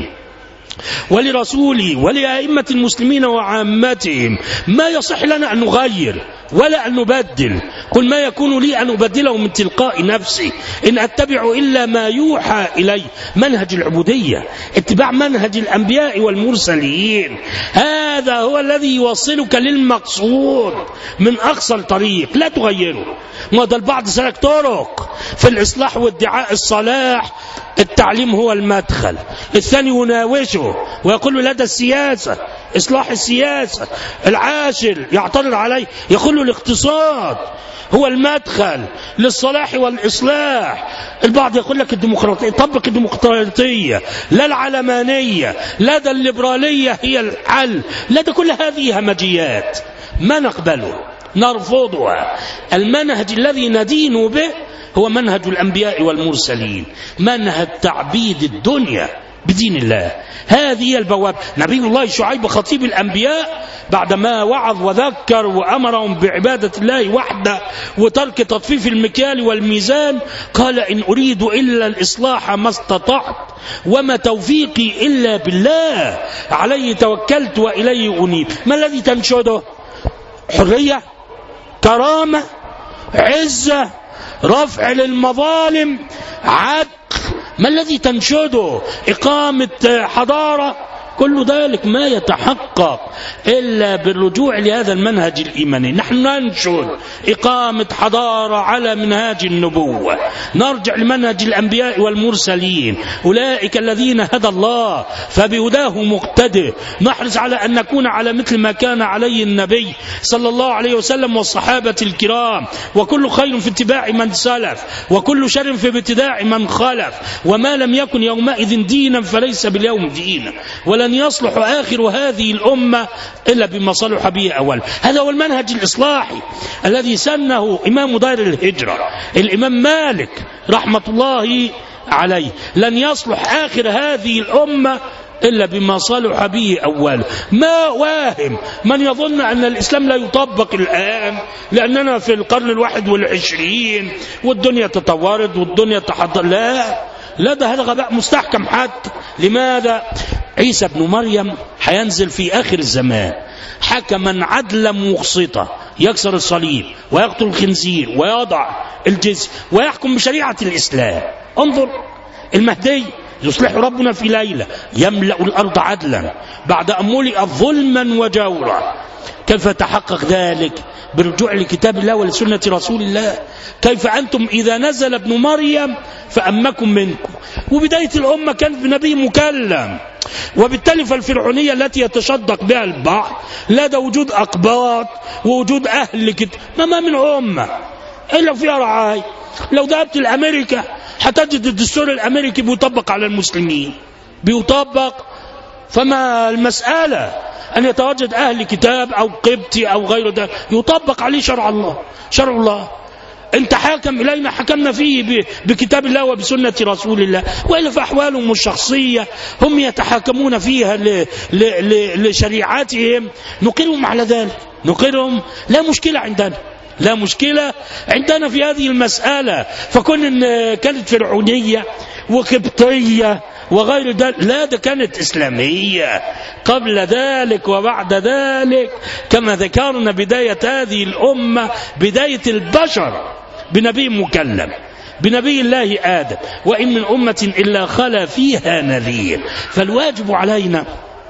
ولرسوله ولأئمة المسلمين وعامتهم. ما يصح لنا أن نغير ولا أن نبدل. قل ما يكون لي أن أبدله من تلقاء نفسي إن أتبع إلا ما يوحى إلي. منهج العبودية اتباع منهج الأنبياء والمرسلين، هذا هو الذي يوصلك للمقصود من أقصى الطريق، لا تغيره. ما البعض سلك طرق في الإصلاح وادعاء الصلاح. التعليم هو المدخل، الثاني يناوشه ويقول له لدى السياسة إصلاح السياسة. العاشر يعترض عليه يقول له الاقتصاد هو المدخل للصلاح والإصلاح. البعض يقول لك الديمقراطية، طبق الديمقراطية لا العلمانية لا ده الليبرالية هي الحل، لا ده كل هذه همجيات ما نقبله نرفضها. المنهج الذي ندين به هو منهج الأنبياء والمرسلين، منهج تعبيد الدنيا بدين الله. هذه البوابة. نبي الله شعيب خطيب الأنبياء بعدما وعظ وذكر وأمرهم بعبادة الله وحده وترك تطفيف المكيال والميزان قال إن أريد إلا الإصلاح ما استطعت وما توفيقي إلا بالله عليه توكلت وإليه أنيب. ما الذي تنشده؟ حرية، كرامة، عزة، رفع للمظالم، عدل. ما الذي تنشده؟ إقامة حضارة. كل ذلك ما يتحقق إلا بالرجوع لهذا المنهج الإيماني. نحن ننشد إقامة حضارة على منهاج النبوة، نرجع لمنهج الأنبياء والمرسلين، أولئك الذين هدى الله فبهداه مقتدى. نحرص على أن نكون على مثل ما كان عليه النبي صلى الله عليه وسلم والصحابة الكرام. وكل خير في اتباع من سلف وكل شر في ابتداع من خلف. وما لم يكن يومئذ دينا فليس باليوم دينا ولن يصلح آخر هذه الأمة إلا بما صلح به أول. هذا هو المنهج الإصلاحي الذي سنه إمام دار الهجرة الإمام مالك رحمة الله عليه. لن يصلح آخر هذه الأمة إلا بما صلح به أول. ما واهم من يظن أن الإسلام لا يطبق الآن لأننا في القرن 21 والدنيا تطورت والدنيا تحضر. لا ده هذا غباء مستحكم. حتى لماذا؟ عيسى بن مريم حينزل في آخر الزمان حكما عدلا مقسطا يكسر الصليب ويقتل الخنزير ويضع الجزية ويحكم بشريعة الإسلام. انظر المهدي يصلح ربنا في ليلة يملأ الأرض عدلا بعد أن ملئت ظلما وجورا. كيف تحقق ذلك؟ بالرجوع لكتاب الله ولسنة رسول الله. كيف أنتم إذا نزل ابن مريم فأمكم منكم؟ وبداية الأمة كانت بنبي مكلم، وبالتالي فالفرعونية التي يتشدق بها البعض لا ده وجود أقباط ووجود أهل ما من أمة إلا فيها رعاية. لو ذهبت لأمريكا هتجد الدستور الأمريكي بيطبق على المسلمين بيطبق. فما المسألة أن يتواجد أهل كتاب أو قبطي أو غير ده يطبق عليه شرع الله. شرع الله انت حاكم إلينا حكمنا فيه بكتاب الله وبسنة رسول الله، وإلا فأحوالهم الشخصية هم يتحاكمون فيها لشريعاتهم نقرهم على ذلك، نقرهم. لا مشكلة عندنا، لا مشكلة عندنا في هذه المسألة. فكون إن كانت فرعونية وقبطية وغير ذلك، لا ده كانت إسلامية قبل ذلك وبعد ذلك. كما ذكرنا بداية هذه الأمة بداية البشر بنبي مكلم. بنبي الله آدم، وإن من أمة إلا خلا فيها نذير. فالواجب علينا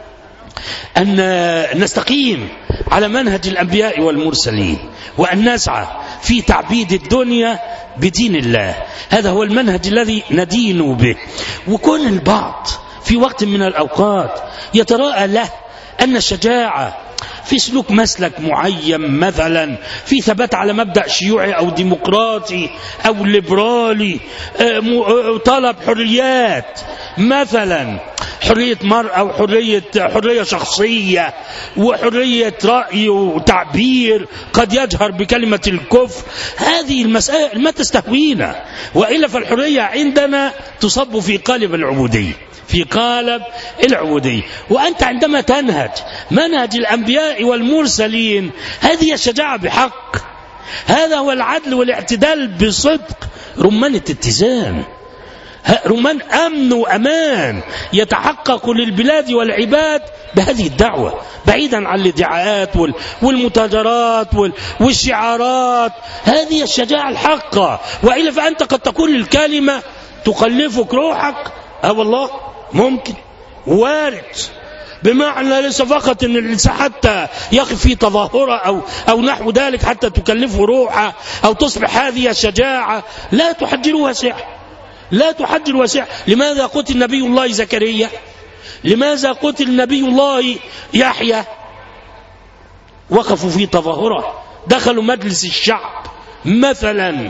أن نستقيم على منهج الأنبياء والمرسلين، وأن نسعى في تعبيد الدنيا بدين الله. هذا هو المنهج الذي ندين به. وكل البعض في وقت من الأوقات يتراءى له أن الشجاعة في سلوك مسلك معين، مثلا في ثبات على مبدأ شيوعي أو ديمقراطي أو ليبرالي، طلب حريات، مثلا حرية مرأة أو حرية شخصية وحرية رأي وتعبير، قد يجهر بكلمة الكفر. هذه المسائل ما تستهوينا، وإلا فالحرية عندنا تصب في قالب العبودية، في قالب العبودية. وأنت عندما تنهج منهج الأنبياء والمرسلين، هذه الشجاعة بحق، هذا هو العدل والاعتدال بصدق، رمانة اتزان، رمان أمن وأمان يتحقق للبلاد والعباد بهذه الدعوة، بعيدا عن الادعاءات والمتاجرات والشعارات. هذه الشجاعة الحقة، وإلا فأنت قد تقول الكلمة تكلفك روحك. والله ممكن، وارد، بمعنى ليس فقط ان الانسان حتى يقف في تظاهره او نحو ذلك حتى تكلفه روحه او تصبح هذه الشجاعه. لا تحجر واسعه، لا تحجر واسعه. لماذا قتل نبي الله زكريا؟ لماذا قتل نبي الله يحيى؟ وقفوا في تظاهره، دخلوا مجلس الشعب مثلا.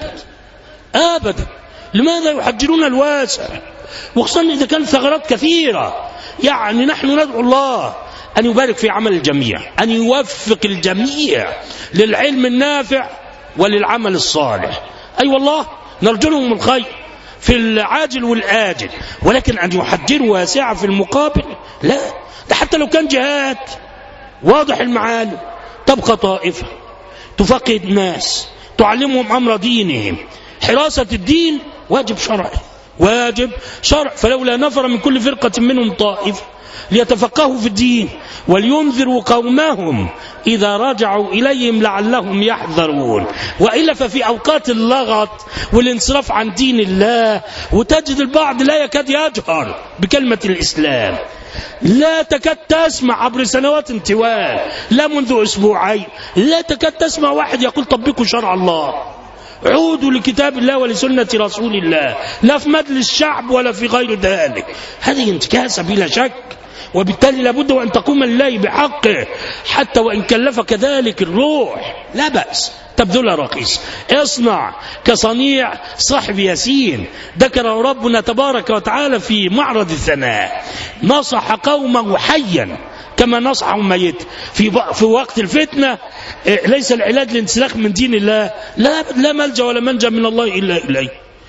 ابدا. لماذا يحجرون الواسع؟ وخصوصا إذا كانت ثغرات كثيرة. يعني نحن ندعو الله أن يبارك في عمل الجميع، أن يوفق الجميع للعلم النافع وللعمل الصالح. أي والله نرجو لهم الخير في العاجل والآجل، ولكن أن يحجروا واسعة في المقابل لا. ده حتى لو كان جهاد واضح المعالم، تبقى طائفة تفقه الناس، تعلمهم أمر دينهم. حراسة الدين واجب شرعي، واجب شرع. فلولا نفر من كل فرقة منهم طائفة ليتفقهوا في الدين ولينذروا قومهم إذا رجعوا إليهم لعلهم يحذرون. وإلا ففي أوقات اللغط والانصراف عن دين الله، وتجد البعض لا يكاد يجهر بكلمة الإسلام، لا تكاد تسمع عبر سنوات طوال، لا منذ أسبوعين لا تكاد تسمع واحد يقول طبقوا شرع الله، عودوا لكتاب الله ولسنة رسول الله، لا في مجلس الشعب ولا في غير ذلك. هذه انتكاسة بلا شك، وبالتالي لابد أن تقوم لله بحقه حتى وإن كلفك ذلك الروح، لا بأس تبذل رخيص. اصنع كصنيع صاحب ياسين، ذكر ربنا تبارك وتعالى في معرض الثناء، نصح قومه حيا كما نصحهم ميت. في وقت الفتنة ليس العلاج الانسلاخ من دين الله، لا ملجأ ولا منجا من الله إلا إليه.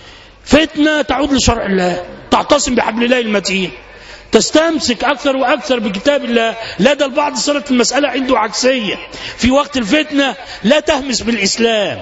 فتنة تعود لشرع الله، تعتصم بحبل الله المتين، تستمسك أكثر وأكثر بكتاب الله. لا، ده البعض صارت المسألة عنده عكسية. في وقت الفتنة لا تهمس بالإسلام،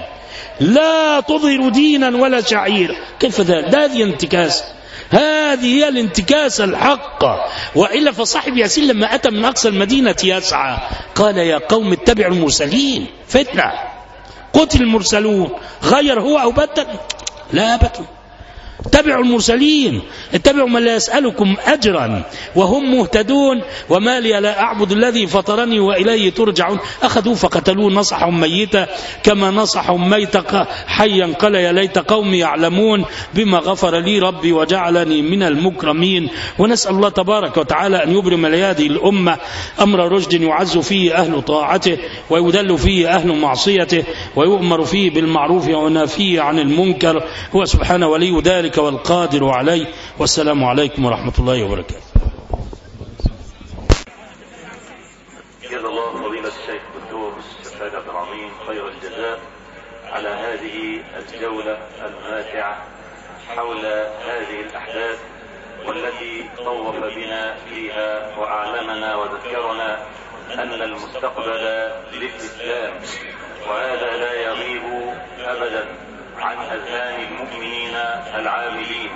لا تظهر دينا ولا شعيرا. كيف ذلك؟ هذه انتكاسة، هذه هي الانتكاسة الحقة. وإلا فصاحب ياسين لما أتى من أقصى المدينة يسعى قال يا قوم اتبعوا المرسلين. فتنة، قتل المرسلون، غير هو أو بدل؟ لا أبدا. اتبعوا المرسلين، اتبعوا من لا يسألكم أجرا وهم مهتدون، وما لي لا أعبد الذي فطرني وإليه ترجعون. أخذوا فقتلوه، نصحهم ميتا كما نصحهم ميتا حيا، قال يا ليت قومي يعلمون بما غفر لي ربي وجعلني من المكرمين. ونسأل الله تبارك وتعالى أن يبرم لهذه الأمة أمر رشد يعز فيه أهل طاعته ويذل فيه أهل معصيته ويؤمر فيه بالمعروف وينافيه عن المنكر. هو سبحانه ولي ذلك والقادر عليه. والسلام عليكم ورحمة الله وبركاته. جزا الله فضيلة الشيخ الدكتور الشهادة العظيم خير الجزاء على هذه الجولة الماتعة حول هذه الأحداث والتي طوف بنا فيها وأعلمنا وذكرنا أن المستقبل للإسلام، وهذا لا يغيب أبدا عن أذهان المؤمنين العاملين.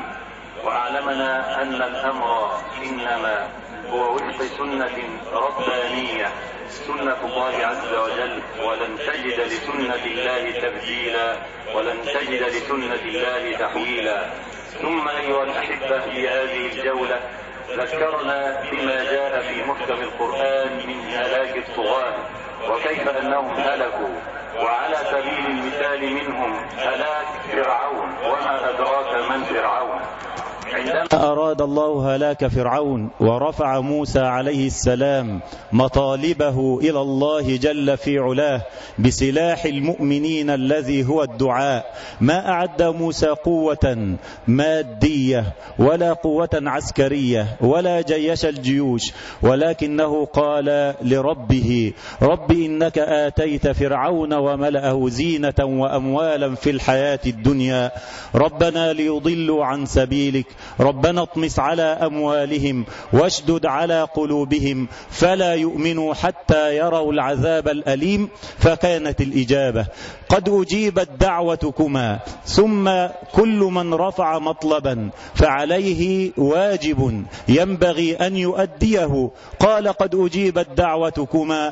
وأعلمنا أن الأمر إنما هو وفق سنة ربانية سنة الله عز وجل، ولن تجد لسنة الله تبديلا، ولن تجد لسنة الله تحويلا. ثم أيها الأحبة، في هذه الجولة ذكرنا بما جاء في محكم القرآن من هلاك الطغاة وكيف أنهم هلكوا، وعلى سبيل المثال منهم هلاك فرعون. وما أدراك من فرعون؟ عندما أراد الله هلاك فرعون ورفع موسى عليه السلام مطالبه إلى الله جل في علاه بسلاح المؤمنين الذي هو الدعاء، ما أعد موسى قوة مادية ولا قوة عسكرية ولا جيش الجيوش، ولكنه قال لربه: رب إنك آتيت فرعون وملأه زينة وأموالا في الحياة الدنيا، ربنا ليضلوا عن سبيلك، ربنا اطمس على أموالهم واشدد على قلوبهم فلا يؤمنوا حتى يروا العذاب الأليم. فكانت الإجابة: قد أجيبت دعوتكما. ثم كل من رفع مطلبا فعليه واجب ينبغي أن يؤديه. قال: قد أجيبت دعوتكما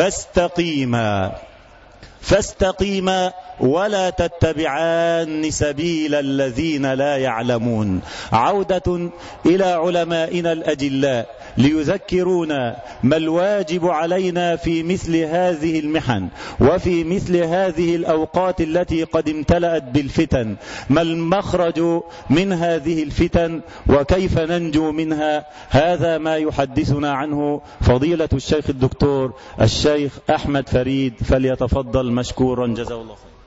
فاستقيما ولا تتبعان سبيل الذين لا يعلمون. عودة إلى علمائنا الأجلاء ليذكرونا ما الواجب علينا في مثل هذه المحن وفي مثل هذه الأوقات التي قد امتلأت بالفتن. ما المخرج من هذه الفتن وكيف ننجو منها؟ هذا ما يحدثنا عنه فضيلة الشيخ الدكتور الشيخ أحمد فريد، فليتفضل مشكورا جزاه الله خير.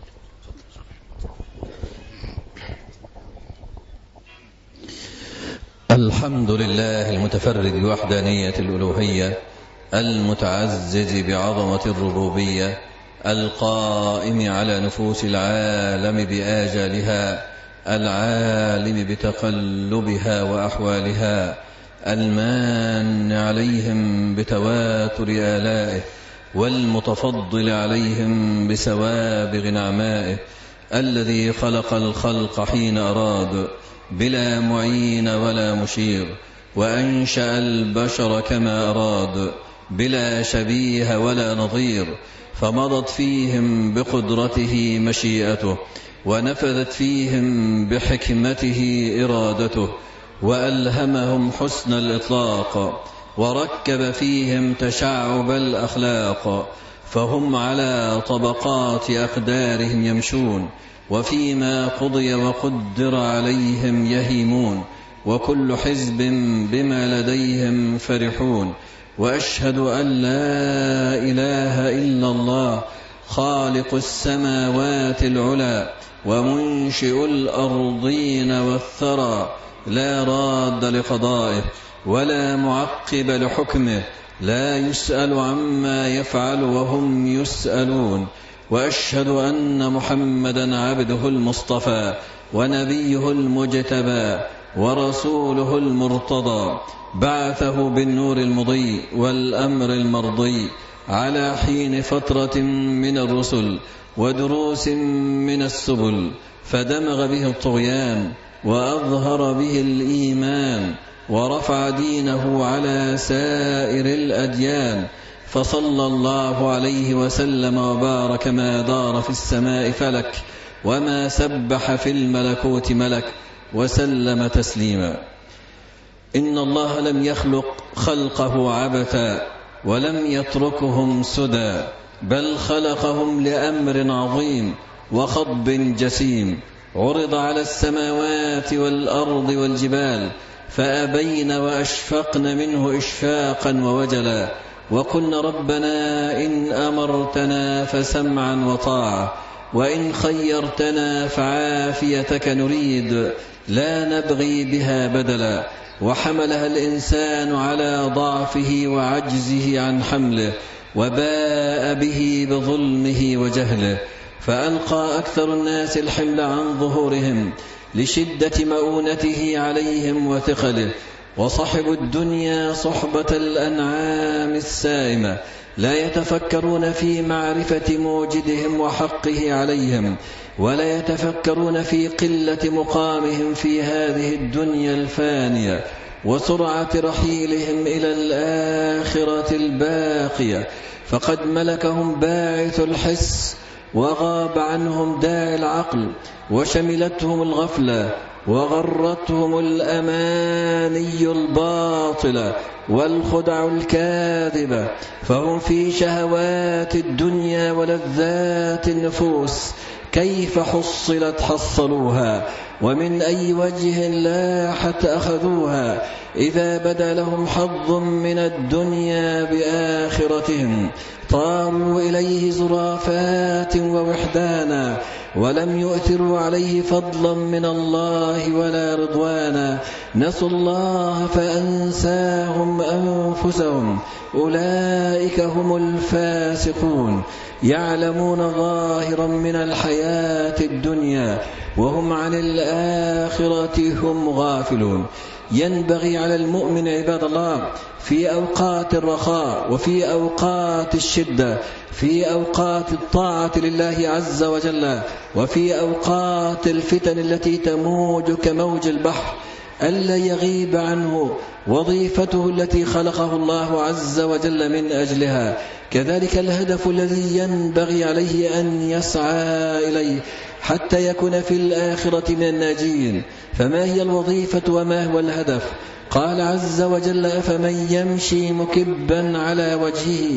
الحمد لله المتفرد بوحدانية الألوهية، المتعزز بعظمة الربوبية، القائم على نفوس العالم بآجالها، العالم بتقلبها وأحوالها، المان عليهم بتواتر آلائه، والمتفضل عليهم بسوابغ نعمائه، الذي خلق الخلق حين أراد بلا معين ولا مشير، وأنشأ البشر كما أراد بلا شبيه ولا نظير، فمضت فيهم بقدرته مشيئته، ونفذت فيهم بحكمته إرادته، وألهمهم حسن الإطلاق، وركب فيهم تشعب الأخلاق، فهم على طبقات أقدارهم يمشون، وفيما قضي وقدر عليهم يهيمون، وكل حزب بما لديهم فرحون. وأشهد أن لا إله إلا الله خالق السماوات العلى ومنشئ الأرضين والثرى، لا راد لقضائه ولا معقب لحكمه، لا يسأل عما يفعل وهم يسألون. وأشهد أن محمدا عبده المصطفى ونبيه المجتبى ورسوله المرتضى، بعثه بالنور المضيء والأمر المرضي على حين فترة من الرسل ودروس من السبل، فدمغ به الطغيان وأظهر به الإيمان، ورفع دينه على سائر الأديان، فصلى الله عليه وسلم وبارك ما دار في السماء فلك وما سبح في الملكوت ملك، وسلم تسليما. إن الله لم يخلق خلقه عبثا ولم يتركهم سدى، بل خلقهم لأمر عظيم وخطب جسيم، عرض على السماوات والأرض والجبال فأبين وأشفقن منه إشفاقا ووجلا، وقلن ربنا إن أمرتنا فسمعا وطاعة، وإن خيرتنا فعافيتك نريد لا نبغي بها بدلا. وحملها الإنسان على ضعفه وعجزه عن حمله، وباء به بظلمه وجهله، فألقى أكثر الناس الحمل عن ظهورهم لشدة مؤونته عليهم وثقله. وصحبوا الدنيا صحبة الأنعام السائمة، لا يتفكرون في معرفة موجدهم وحقه عليهم، ولا يتفكرون في قلة مقامهم في هذه الدنيا الفانية، وسرعة رحيلهم إلى الآخرة الباقية، فقد ملكهم باعث الحس وغاب عنهم داعي العقل، وشملتهم الغفلة وغرتهم الأماني الباطلة والخدع الكاذبة، فهم في شهوات الدنيا ولذات النفوس كيف حصلت حصلوها، ومن أي وجه لاحت أخذوها، إذا بدا لهم حظ من الدنيا بآخرتهم طاروا إليه زرافات ووحدانا، ولم يؤثروا عليه فضلا من الله ولا رضوانا، نسوا الله فأنساهم أنفسهم، أولئك هم الفاسقون، يعلمون ظاهرا من الحياة الدنيا وهم عن الآخرة هم غافلون. ينبغي على المؤمن عباد الله في أوقات الرخاء وفي أوقات الشدة، في أوقات الطاعة لله عز وجل وفي أوقات الفتن التي تموج كموج البحر، ألا يغيب عنه وظيفته التي خلقه الله عز وجل من أجلها، كذلك الهدف الذي ينبغي عليه أن يسعى إليه حتى يكون في الآخرة من الناجين. فما هي الوظيفة وما هو الهدف؟ قال عز وجل: أفمن يمشي مكبا على وجهه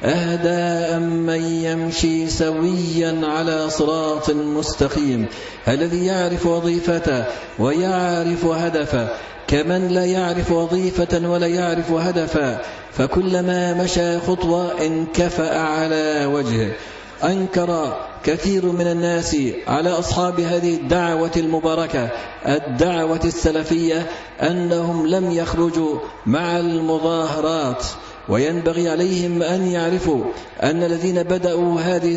أهدى أم من يمشي سويا على صراط مستقيم. الذي يعرف وظيفته ويعرف هدفه كمن لا يعرف وظيفة ولا يعرف هدفا، فكلما مشى خطوة انكفأ على وجهه. أنكر كثير من الناس على أصحاب هذه الدعوة المباركة، الدعوة السلفية، أنهم لم يخرجوا مع المظاهرات، وينبغي عليهم أن يعرفوا أن الذين بدأوا هذه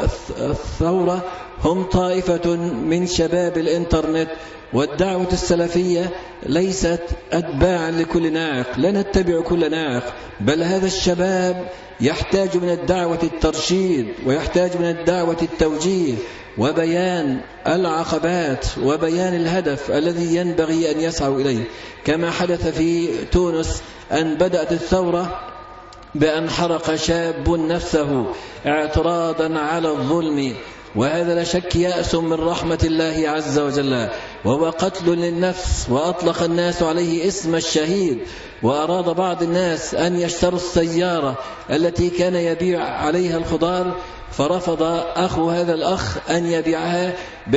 الثورة هم طائفة من شباب الإنترنت، والدعوة السلفية ليست أتباعا لكل ناعق، لا نتبع كل ناعق، بل هذا الشباب يحتاج من الدعوة الترشيد، ويحتاج من الدعوة التوجيه وبيان العقبات وبيان الهدف الذي ينبغي أن يسعوا إليه، كما حدث في تونس أن بدأت الثورة بأن حرق شاب نفسه اعتراضا على الظلم، وهذا لا شك يأس من رحمة الله عز وجل، وهو قتل للنفس، وأطلق الناس عليه اسم الشهيد، وأراد بعض الناس أن يشتروا السيارة التي كان يبيع عليها الخضار، فرفض أخو هذا الأخ أن يبيعها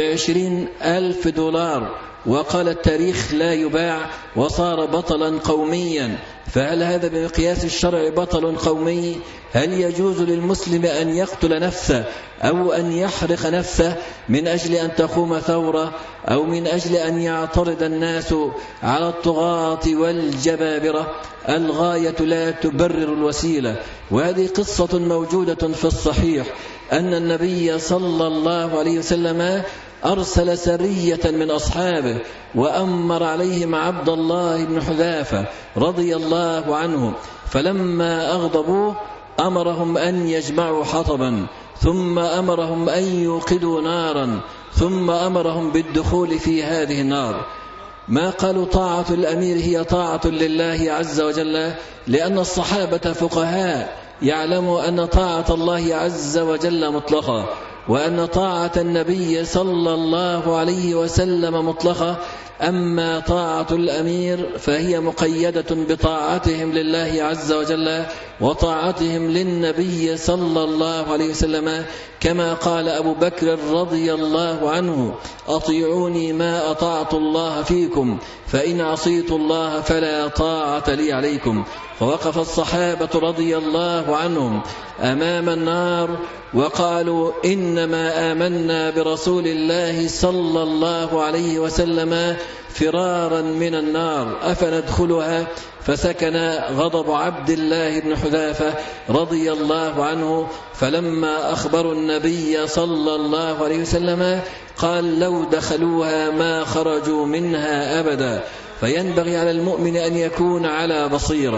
ب20,000 $، وقال التاريخ لا يباع، وصار بطلا قوميا. فهل هذا بمقياس الشرع بطل قومي؟ هل يجوز للمسلم أن يقتل نفسه أو أن يحرق نفسه من أجل أن تقوم ثورة، أو من أجل أن يعترض الناس على الطغاة والجبابرة؟ الغاية لا تبرر الوسيلة. وهذه قصة موجودة في الصحيح أن النبي صلى الله عليه وسلم أرسل سرية من أصحابه، وأمر عليهم عبد الله بن حذافة رضي الله عنه، فلما أغضبوه أمرهم أن يجمعوا حطبا، ثم أمرهم أن يوقدوا نارا، ثم أمرهم بالدخول في هذه النار. ما قالوا طاعة الأمير هي طاعة لله عز وجل، لأن الصحابة فقهاء يعلموا أن طاعة الله عز وجل مطلقة، وأن طاعة النبي صلى الله عليه وسلم مطلقة، أما طاعة الأمير فهي مقيدة بطاعتهم لله عز وجل وطاعتهم للنبي صلى الله عليه وسلم، كما قال أبو بكر رضي الله عنه: أطيعوني ما أطعت الله فيكم، فإن عصيت الله فلا طاعة لي عليكم. فوقف الصحابة رضي الله عنهم أمام النار وقالوا: إنما آمنا برسول الله صلى الله عليه وسلم فرارا من النار، أفندخلها؟ فسكن غضب عبد الله بن حذافة رضي الله عنه، فلما أخبروا النبي صلى الله عليه وسلم قال: لو دخلوها ما خرجوا منها أبدا. فينبغي على المؤمن أن يكون على بصيرة،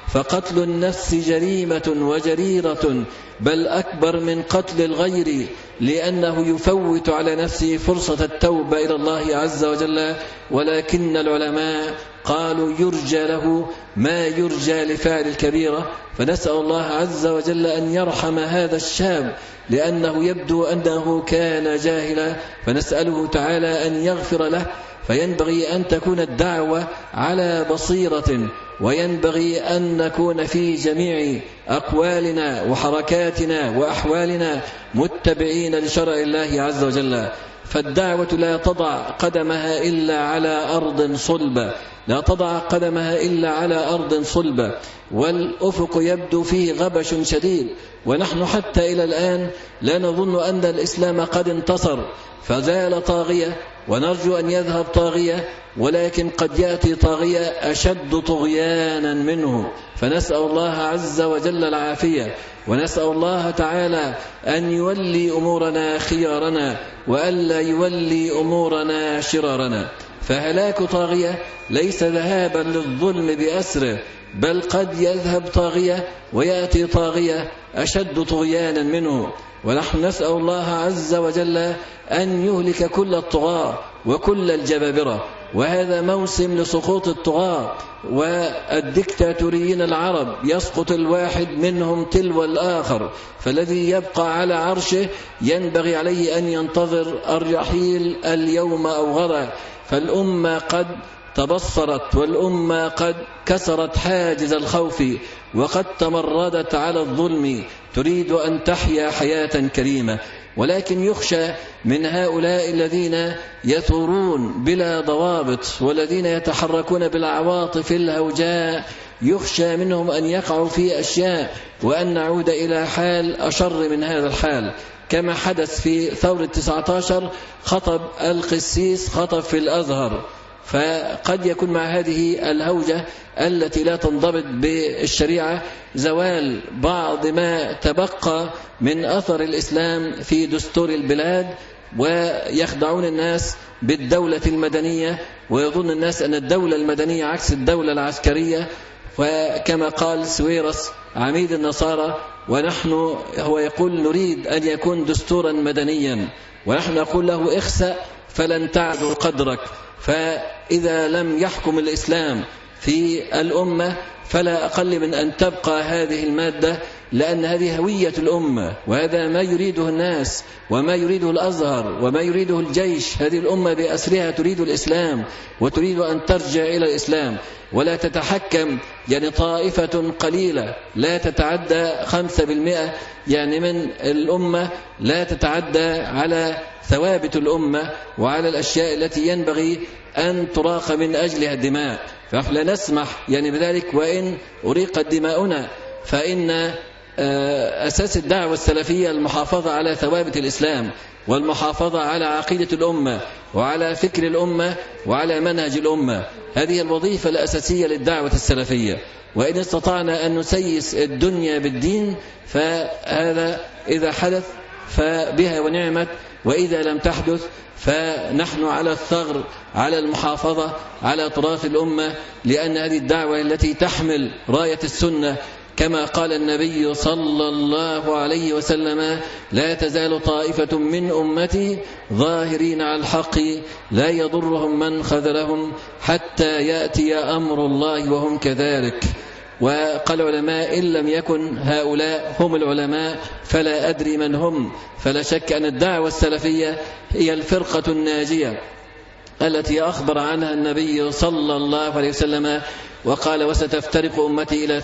فقتل النفس جريمة وجريرة، بل أكبر من قتل الغير، لأنه يفوت على نفسه فرصة التوبة إلى الله عز وجل. ولكن العلماء قالوا يرجى له ما يرجى لفاعل الكبيرة، فنسأل الله عز وجل أن يرحم هذا الشاب، لأنه يبدو أنه كان جاهلا، فنسأله تعالى أن يغفر له. فينبغي أن تكون الدعوة على بصيرة، وينبغي أن نكون في جميع أقوالنا وحركاتنا وأحوالنا متبعين لشرع الله عز وجل. فالدعوة لا تضع قدمها إلا على أرض صلبة، لا تضع قدمها إلا على أرض صلبة، والأفق يبدو فيه غبش شديد، ونحن حتى إلى الآن لا نظن أن الإسلام قد انتصر، فزال طاغية، ونرجو أن يذهب طاغية، ولكن قد يأتي طاغية أشد طغيانا منه، فنسأل الله عز وجل العافية، ونسأل الله تعالى أن يولي أمورنا خيارنا، وألا يولي أمورنا شرارنا. فهلاك طاغية ليس ذهابا للظلم بأسره، بل قد يذهب طاغية ويأتي طاغية أشد طغيانا منه. ونحن نسأل الله عز وجل أن يهلك كل الطغاة وكل الجبابرة، وهذا موسم لسقوط الطغاة والدكتاتوريين العرب، يسقط الواحد منهم تلو الآخر، فالذي يبقى على عرشه ينبغي عليه أن ينتظر الرحيل اليوم أو غدا. فالأمة قد تبصرت، والأمة قد كسرت حاجز الخوف، وقد تمردت على الظلم، تريد أن تحيا حياة كريمة. ولكن يخشى من هؤلاء الذين يثورون بلا ضوابط، والذين يتحركون بالعواطف الهوجاء، يخشى منهم أن يقعوا في أشياء، وأن نعود إلى حال أشر من هذا الحال، كما حدث في ثورة 19 خطب القسيس خطب في الأزهر. فقد يكون مع هذه الهوجة التي لا تنضبط بالشريعة زوال بعض ما تبقى من أثر الإسلام في دستور البلاد، ويخدعون الناس بالدولة المدنية، ويظن الناس أن الدولة المدنية عكس الدولة العسكرية. وكما قال سويرس عميد النصارى، ونحن هو يقول نريد أن يكون دستورا مدنيا، ونحن نقول له اخسأ فلن تعدو قدرك. فإذا لم يحكم الإسلام في الأمة فلا أقل من أن تبقى هذه المادة، لأن هذه هوية الأمة، وهذا ما يريده الناس، وما يريده الأزهر، وما يريده الجيش. هذه الأمة بأسرها تريد الإسلام، وتريد أن ترجع إلى الإسلام، ولا تتحكم طائفة قليلة لا تتعدى 5% من الأمة، لا تتعدى على ثوابت الأمة وعلى الأشياء التي ينبغي أن تراق من أجلها الدماء. فنحن لا نسمح بذلك، وإن أريقت دماؤنا، فإن أساس الدعوة السلفية المحافظة على ثوابت الإسلام، والمحافظة على عقيدة الأمة، وعلى فكر الأمة، وعلى منهج الأمة. هذه الوظيفة الأساسية للدعوة السلفية. وإن استطعنا أن نسيس الدنيا بالدين فهذا إذا حدث فبها ونعمت، وإذا لم تحدث فنحن على الثغر، على المحافظة على تراث الأمة، لأن هذه الدعوة التي تحمل راية السنة، كما قال النبي صلى الله عليه وسلم: لا تزال طائفة من أمتي ظاهرين على الحق لا يضرهم من خذلهم حتى يأتي أمر الله وهم كذلك. وقال العلماء: إن لم يكن هؤلاء هم العلماء فلا أدري من هم. فلا شك أن الدعوة السلفية هي الفرقة الناجية التي أخبر عنها النبي صلى الله عليه وسلم وقال: وستفترق أمتي إلى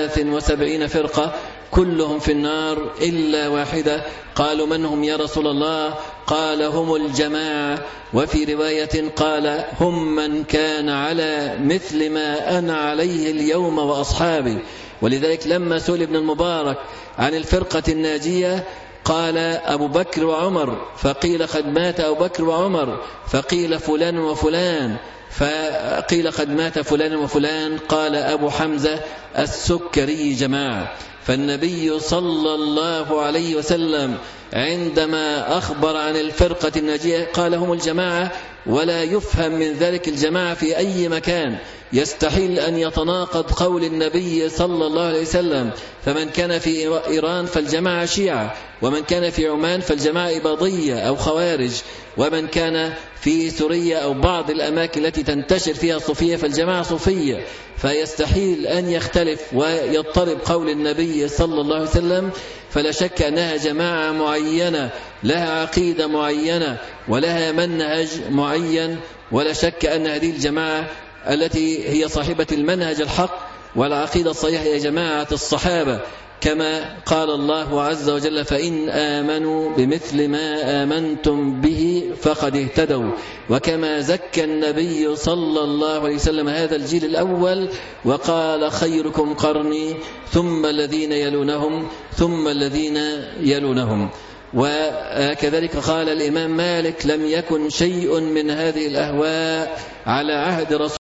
73 فرقة كلهم في النار إلا واحدة. قالوا: من هم يا رسول الله؟ قال: هم الجماعة. وفي رواية قال: هم من كان على مثل ما أنا عليه اليوم وأصحابي. ولذلك لما سئل ابن المبارك عن الفرقة الناجية قال: أبو بكر وعمر، فقيل: قد مات أبو بكر وعمر، فقيل: فلان وفلان، فقيل: قد مات فلان وفلان، قال أبو حمزة السكري جماعة. فالنبي صلى الله عليه وسلم عندما أخبر عن الفرقة الناجية قال: هم الجماعة، ولا يفهم من ذلك الجماعة في أي مكان، يستحيل أن يتناقض قول النبي صلى الله عليه وسلم: فمن كان في إيران فالجماعة شيعة، ومن كان في عمان فالجماعة إباضية أو خوارج، ومن كان في سوريا أو بعض الأماكن التي تنتشر فيها صوفية فالجماعة صوفية. فيستحيل أن يختلف ويضطرب قول النبي صلى الله عليه وسلم. فلا شك أنها جماعة معينة لها عقيدة معينة ولها منهج معين، ولا شك أن هذه الجماعة التي هي صاحبة المنهج الحق والعقيدة الصحيحة هي جماعة الصحابة، كما قال الله عز وجل: فإن آمنوا بمثل ما آمنتم به فقد اهتدوا. وكما زكى النبي صلى الله عليه وسلم هذا الجيل الأول وقال: خيركم قرني ثم الذين يلونهم ثم الذين يلونهم. وكذلك قال الإمام مالك: لم يكن شيء من هذه الأهواء على عهد رسول